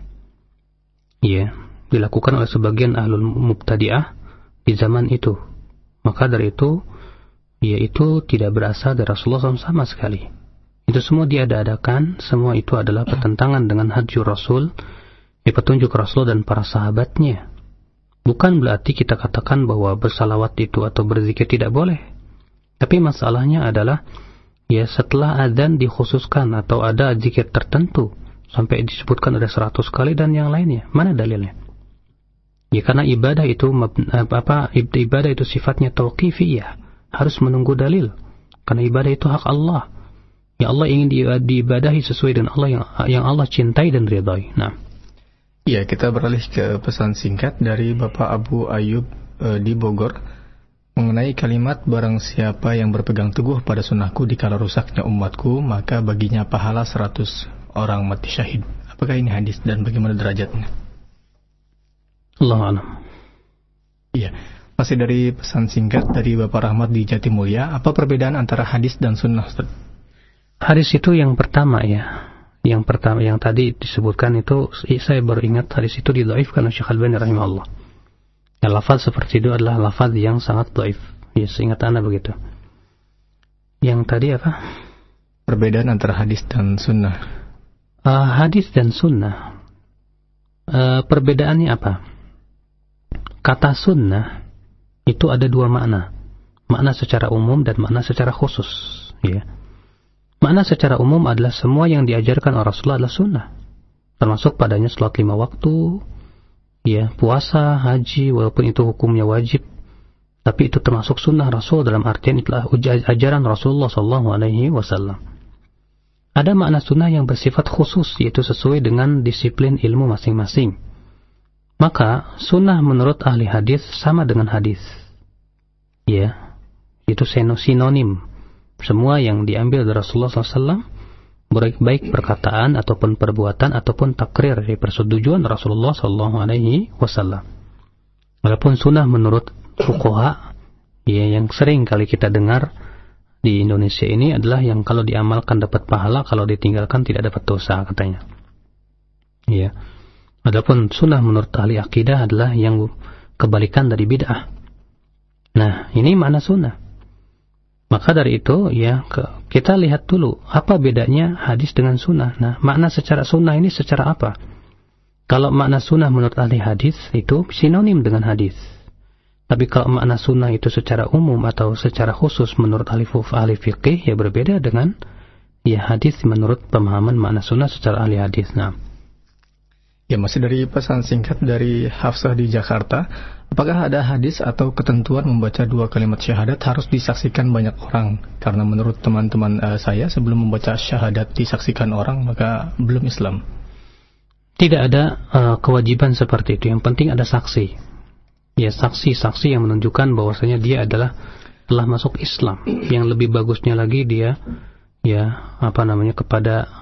Ya, dilakukan oleh sebagian ahlul mubtadi'ah di zaman itu. Maka dari itu, yaitu tidak berasal dari Rasulullah shallallahu alaihi wasallam sama sekali. Itu semua diada-adakan, semua itu adalah pertentangan dengan hadyu Rasul, ya, petunjuk Rasul dan para sahabatnya. Bukan berarti kita katakan bahwa bersalawat itu atau berzikir tidak boleh. Tapi masalahnya adalah, ya, setelah adzan dikhususkan atau ada zikir tertentu, sampai disebutkan ada seratus kali dan yang lainnya. Mana dalilnya? Ya, karena ibadah itu apa ibadah itu sifatnya tauqifiyah, harus menunggu dalil. Karena ibadah itu hak Allah. Ya, Allah ingin diibadahi sesuai dengan Allah yang yang Allah cintai dan ridhai. Nah. Ya, kita beralih ke pesan singkat dari Bapak Abu Ayub e, di Bogor mengenai kalimat barang siapa yang berpegang teguh pada sunnahku dikala rusaknya umatku, maka baginya pahala seratus orang mati syahid. Apakah ini hadis dan bagaimana derajatnya? Allah alam. Iya, masih dari pesan singkat dari Bapak Rahmat di Jatimulya, apa perbedaan antara hadis dan sunnah? Hadis itu yang pertama ya, yang pertama yang tadi disebutkan itu, saya baru ingat hadis itu didhaifkan oleh Syekh Al-Albani rahimahullah. Ya, lafaz seperti itu adalah lafaz yang sangat dhaif. Ya, seingat Anda begitu. Yang tadi apa? Perbedaan antara hadis dan sunnah. Uh, hadis dan sunnah. Uh, perbedaannya apa? Kata sunnah itu ada dua makna. Makna secara umum dan makna secara khusus. Ya. Makna secara umum adalah semua yang diajarkan oleh Rasulullah adalah sunnah. Termasuk padanya salat lima waktu, ya, puasa, haji, walaupun itu hukumnya wajib. Tapi itu termasuk sunnah Rasul dalam artian itulah ajaran Rasulullah sallallahu alaihi wasallam. Ada makna sunnah yang bersifat khusus, yaitu sesuai dengan disiplin ilmu masing-masing. Maka sunnah menurut ahli hadis sama dengan hadis. Ya, itu sinonim. Semua yang diambil dari Rasulullah sallallahu alaihi wasallam, baik perkataan ataupun perbuatan ataupun takrir dari persetujuan Rasulullah sallallahu alaihi wasallam. Walaupun sunnah menurut fuqaha, ya, yang sering kali kita dengar di Indonesia ini adalah yang kalau diamalkan dapat pahala, kalau ditinggalkan tidak dapat dosa katanya. Ya. Adapun sunnah menurut ahli akidah adalah yang kebalikan dari bid'ah. Nah, ini mana sunnah? Maka dari itu, ya, ke, kita lihat dulu apa bedanya hadis dengan sunnah. Nah, makna secara sunnah ini secara apa? Kalau makna sunnah menurut ahli hadis itu sinonim dengan hadis. Tapi kalau makna sunnah itu secara umum atau secara khusus menurut ahli ahli fikih, ya berbeda dengan ya hadis menurut pemahaman makna sunnah secara ahli hadis. Nah. Ya, masih dari pesan singkat dari Hafsah di Jakarta. Apakah ada hadis atau ketentuan membaca dua kalimat syahadat harus disaksikan banyak orang? Karena menurut teman-teman uh, saya, sebelum membaca syahadat disaksikan orang, maka belum Islam. Tidak ada uh, kewajiban seperti itu. Yang penting ada saksi. Ya, saksi-saksi yang menunjukkan bahwasanya dia adalah telah masuk Islam. Yang lebih bagusnya lagi dia ya apa namanya kepada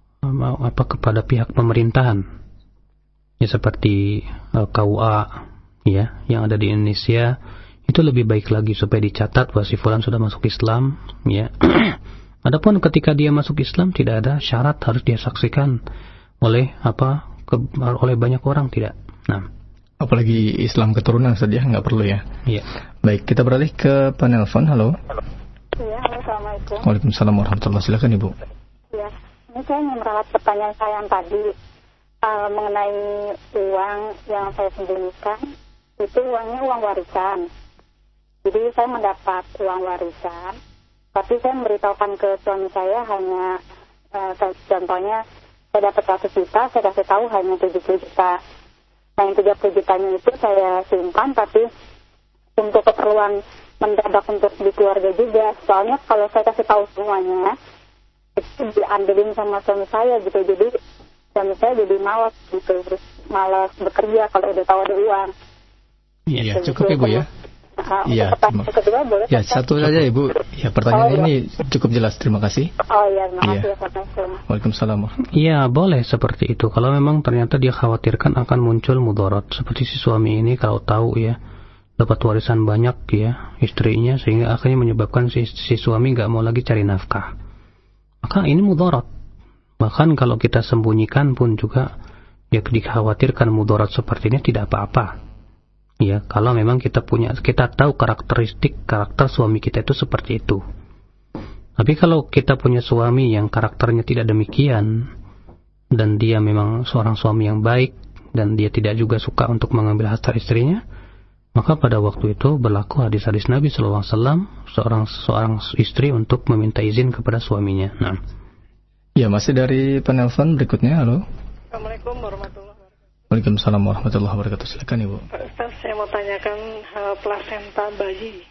apa kepada pihak pemerintahan. Ya seperti uh, K U A ya yang ada di Indonesia, itu lebih baik lagi supaya dicatat bahwa si fulan sudah masuk Islam ya. Adapun ketika dia masuk Islam tidak ada syarat harus dia saksikan oleh apa ke, oleh banyak orang, tidak. Nah, apalagi Islam keturunan saja nggak perlu ya. Iya. Baik, kita beralih ke penelpon. Halo. Iya, halo, assalamualaikum. Waalaikumsalam warahmatullahi wabarakatuh. Silakan Ibu. Iya, ini saya ingin meralat pertanyaan saya yang tadi uh, mengenai uang yang saya sembunyikan. Itu uangnya uang warisan. Jadi saya mendapat uang warisan, tapi saya memberitahukan ke suami saya hanya, uh, contohnya saya dapat seratus juta, saya kasih tahu hanya tujuh puluh juta. Nah yang tiga puluh jutanya itu saya simpan, tapi untuk keperluan mendadak untuk di keluarga juga. Soalnya kalau saya kasih tahu semuanya, itu diambilin sama suami saya gitu. Jadi suami saya jadi malas gitu, terus malas bekerja kalau udah tahu ada uang. Iya, cukup Ibu ya. Iya. Kedua, boleh, ya, satu saja Ibu. Ya, pertanyaan oh, ini ya. Cukup jelas. Terima kasih. Oh iya, terima kasih. Ya. Waalaikumsalam. Iya, boleh seperti itu. Kalau memang ternyata dia khawatirkan akan muncul mudarat. Seperti si suami ini kalau tahu ya, dapat warisan banyak ya istrinya, sehingga akhirnya menyebabkan si, si suami nggak mau lagi cari nafkah. Maka ini mudarat. Bahkan kalau kita sembunyikan pun juga, ya dikhawatirkan mudarat seperti ini tidak apa-apa. Ya, kalau memang kita punya, kita tahu karakteristik karakter suami kita itu seperti itu. Tapi kalau kita punya suami yang karakternya tidak demikian, dan dia memang seorang suami yang baik, dan dia tidak juga suka untuk mengambil harta istrinya, maka pada waktu itu berlaku hadis-hadis Nabi shallallahu alaihi wasallam, seorang seorang istri untuk meminta izin kepada suaminya. Nah. Ya, masih dari penelpon berikutnya. Halo. Assalamualaikum warahmatullahi wabarakatuh. Waalaikumsalam warahmatullahi wabarakatuh. Silakan Ibu. Pak Ustaz, saya mau tanyakan uh, plasenta bayi.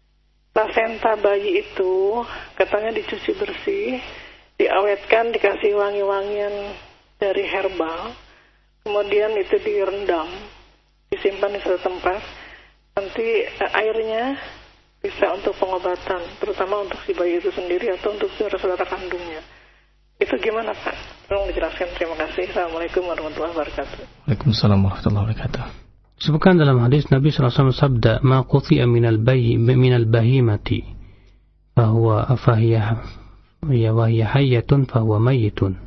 Plasenta bayi itu katanya dicuci bersih, diawetkan, dikasih wangi-wangian dari herbal, kemudian itu direndam, disimpan di suatu tempat. Nanti uh, airnya bisa untuk pengobatan, terutama untuk si bayi itu sendiri atau untuk saudara-saudara kandungnya. Itu gimana Pak? Tolong dijelaskan. Terima kasih. Assalamualaikum warahmatullahi wabarakatuh. Waalaikumsalam warahmatullahi wabarakatuh. Sebutkan dalam hadis Nabi shallallahu alaihi wasallam sabda, "Ma qutiya minal bayi minal bahimati, fahuwa afahiyah ya wahiyah hayyatun fahuwa mayyitun."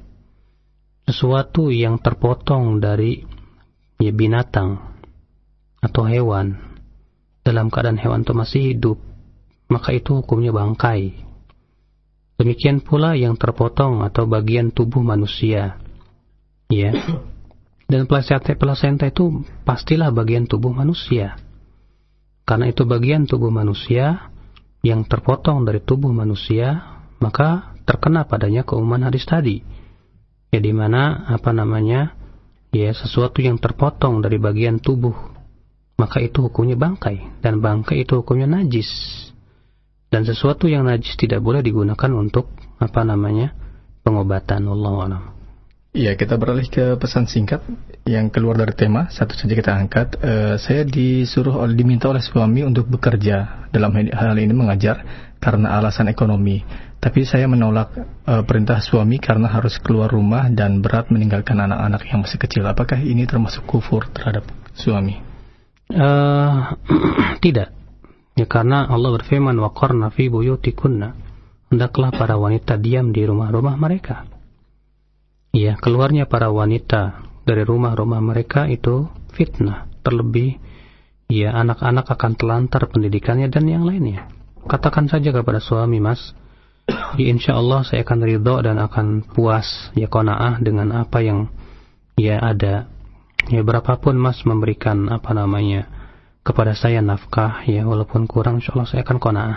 Sesuatu yang terpotong dari ya binatang atau hewan dalam keadaan hewan itu masih hidup, maka itu hukumnya bangkai. Demikian pula yang terpotong atau bagian tubuh manusia, ya. Dan plasenta, plasenta itu pastilah bagian tubuh manusia, karena itu bagian tubuh manusia yang terpotong dari tubuh manusia, maka terkena padanya keumuman hadis tadi, ya, di mana apa namanya, ya, sesuatu yang terpotong dari bagian tubuh, maka itu hukumnya bangkai, dan bangkai itu hukumnya najis. Dan sesuatu yang najis tidak boleh digunakan untuk apa namanya pengobatan. Wallahu a'lam. Iya, kita beralih ke pesan singkat yang keluar dari tema. Satu saja kita angkat. Uh, saya disuruh oleh diminta oleh suami untuk bekerja, dalam hal ini mengajar, karena alasan ekonomi. Tapi saya menolak uh, perintah suami karena harus keluar rumah dan berat meninggalkan anak-anak yang masih kecil. Apakah ini termasuk kufur terhadap suami? Uh, tidak. Ya, karena Allah berfirman, waqarna fi buyutikunna, hendaklah para wanita diam di rumah-rumah mereka. Ya, keluarnya para wanita dari rumah-rumah mereka itu fitnah, terlebih ya anak-anak akan telantar pendidikannya dan yang lainnya. Katakan saja kepada suami, Mas, ya, insya Allah saya akan ridho dan akan puas, ya, qanaah dengan apa yang ya ada. Ya, berapapun Mas memberikan apa namanya kepada saya nafkah, ya, walaupun kurang, insyaallah saya akan qanaah.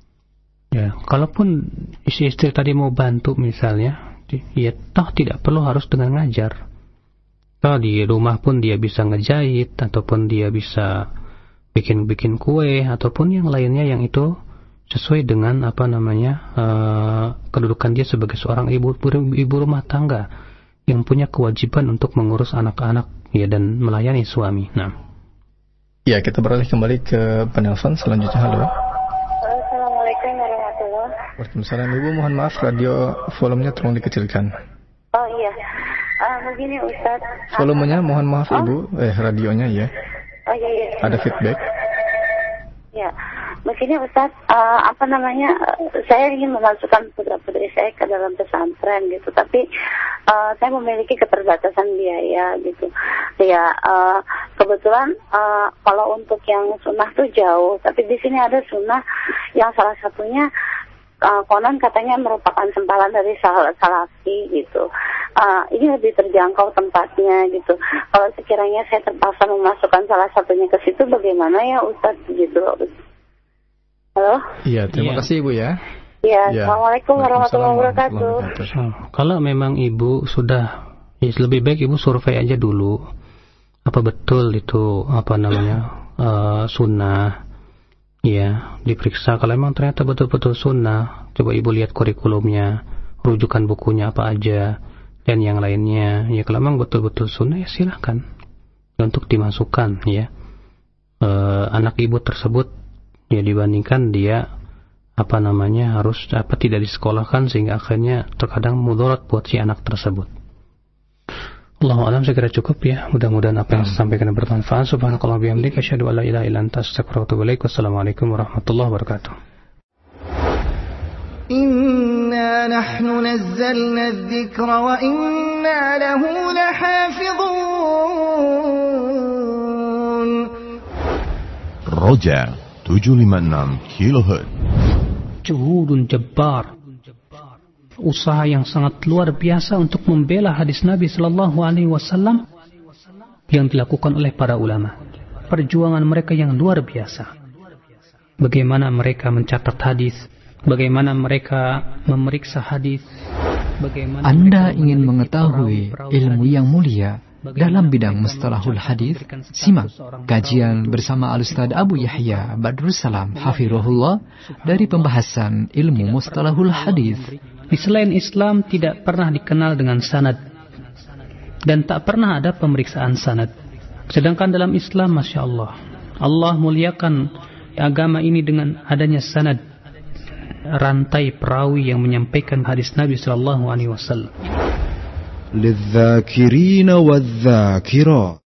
Ya, kalaupun istri-istri tadi mau bantu misalnya, ya toh tidak perlu harus dengan ngajar. Kalau di rumah pun dia bisa ngejahit, ataupun dia bisa bikin-bikin kue, ataupun yang lainnya yang itu sesuai dengan apa namanya uh, kedudukan dia sebagai seorang ibu ibu rumah tangga yang punya kewajiban untuk mengurus anak-anak ya dan melayani suami. Nah, ya kita beralih kembali ke penelpon selanjutnya. Halo. Assalamualaikum warahmatullahi wabarakatuh. Waalaikumsalam. Ibu, mohon maaf radio volumenya tolong dikecilkan. Oh iya, uh, begini Ustaz. Volumenya mohon maaf Ibu, eh radionya ya. Oh iya iya. Ada feedback. Ya, begini Ustaz, uh, apa namanya, uh, saya ingin memasukkan putra-putri saya ke dalam pesantren gitu, tapi uh, saya memiliki keterbatasan biaya gitu. Ya, uh, kebetulan uh, kalau untuk yang sunnah tuh jauh, tapi di sini ada sunnah yang salah satunya uh, konon katanya merupakan sempalan dari sal- salafi gitu. Uh, ini lebih terjangkau tempatnya gitu. Kalau sekiranya saya terpaksa memasukkan salah satunya ke situ, bagaimana ya Ustaz gitu? Halo? Iya, terima ya. kasih Ibu ya. Iya, ya. Assalamualaikum warahmatullahi wabarakatuh. Kalau memang Ibu sudah, ya lebih baik Ibu survei aja dulu. Apa betul itu apa namanya uh, sunnah? Ya, diperiksa. Kalau memang ternyata betul-betul sunnah, coba Ibu lihat kurikulumnya, rujukan bukunya apa aja, dan yang lainnya. Ya kalau memang betul-betul sunnah, ya silahkan ya, untuk dimasukkan ya. Uh, anak Ibu tersebut ya dibandingkan dia apa namanya harus apa tidak disekolahkan sehingga akhirnya terkadang mudarat buat si anak tersebut. Allahu a'lam, saya kira cukup ya. Mudah-mudahan apa yang saya sampaikan bermanfaat. Subhanakallah bihamdika asyhadu an la ilaha illa anta astaghfiruka wa atubu ilaik. Wassalamualaikum warahmatullahi wabarakatuh. Inna nahnu nazzalna adh-dhikra wa inna lahu lahafizun. Roja tujuh lima enam kilohertz. Juhudun jabbar, usaha yang sangat luar biasa untuk membela hadis Nabi Sallallahu Alaihi Wasallam yang dilakukan oleh para ulama. Perjuangan mereka yang luar biasa. Bagaimana mereka mencatat hadis, bagaimana mereka memeriksa hadis, bagaimana Anda ingin mengetahui ilmu yang mulia dalam bidang mustalahul hadis, simak kajian bersama Al-Ustaz Abu Yahya Badrus Salam hafizahullah dari pembahasan ilmu mustalahul hadis. Di selain Islam tidak pernah dikenal dengan sanad dan tak pernah ada pemeriksaan sanad. Sedangkan dalam Islam, Masya Allah, Allah muliakan agama ini dengan adanya sanad, rantai perawi yang menyampaikan hadis Nabi Sallallahu Alaihi Wasallam. للذاكرين والذاكرات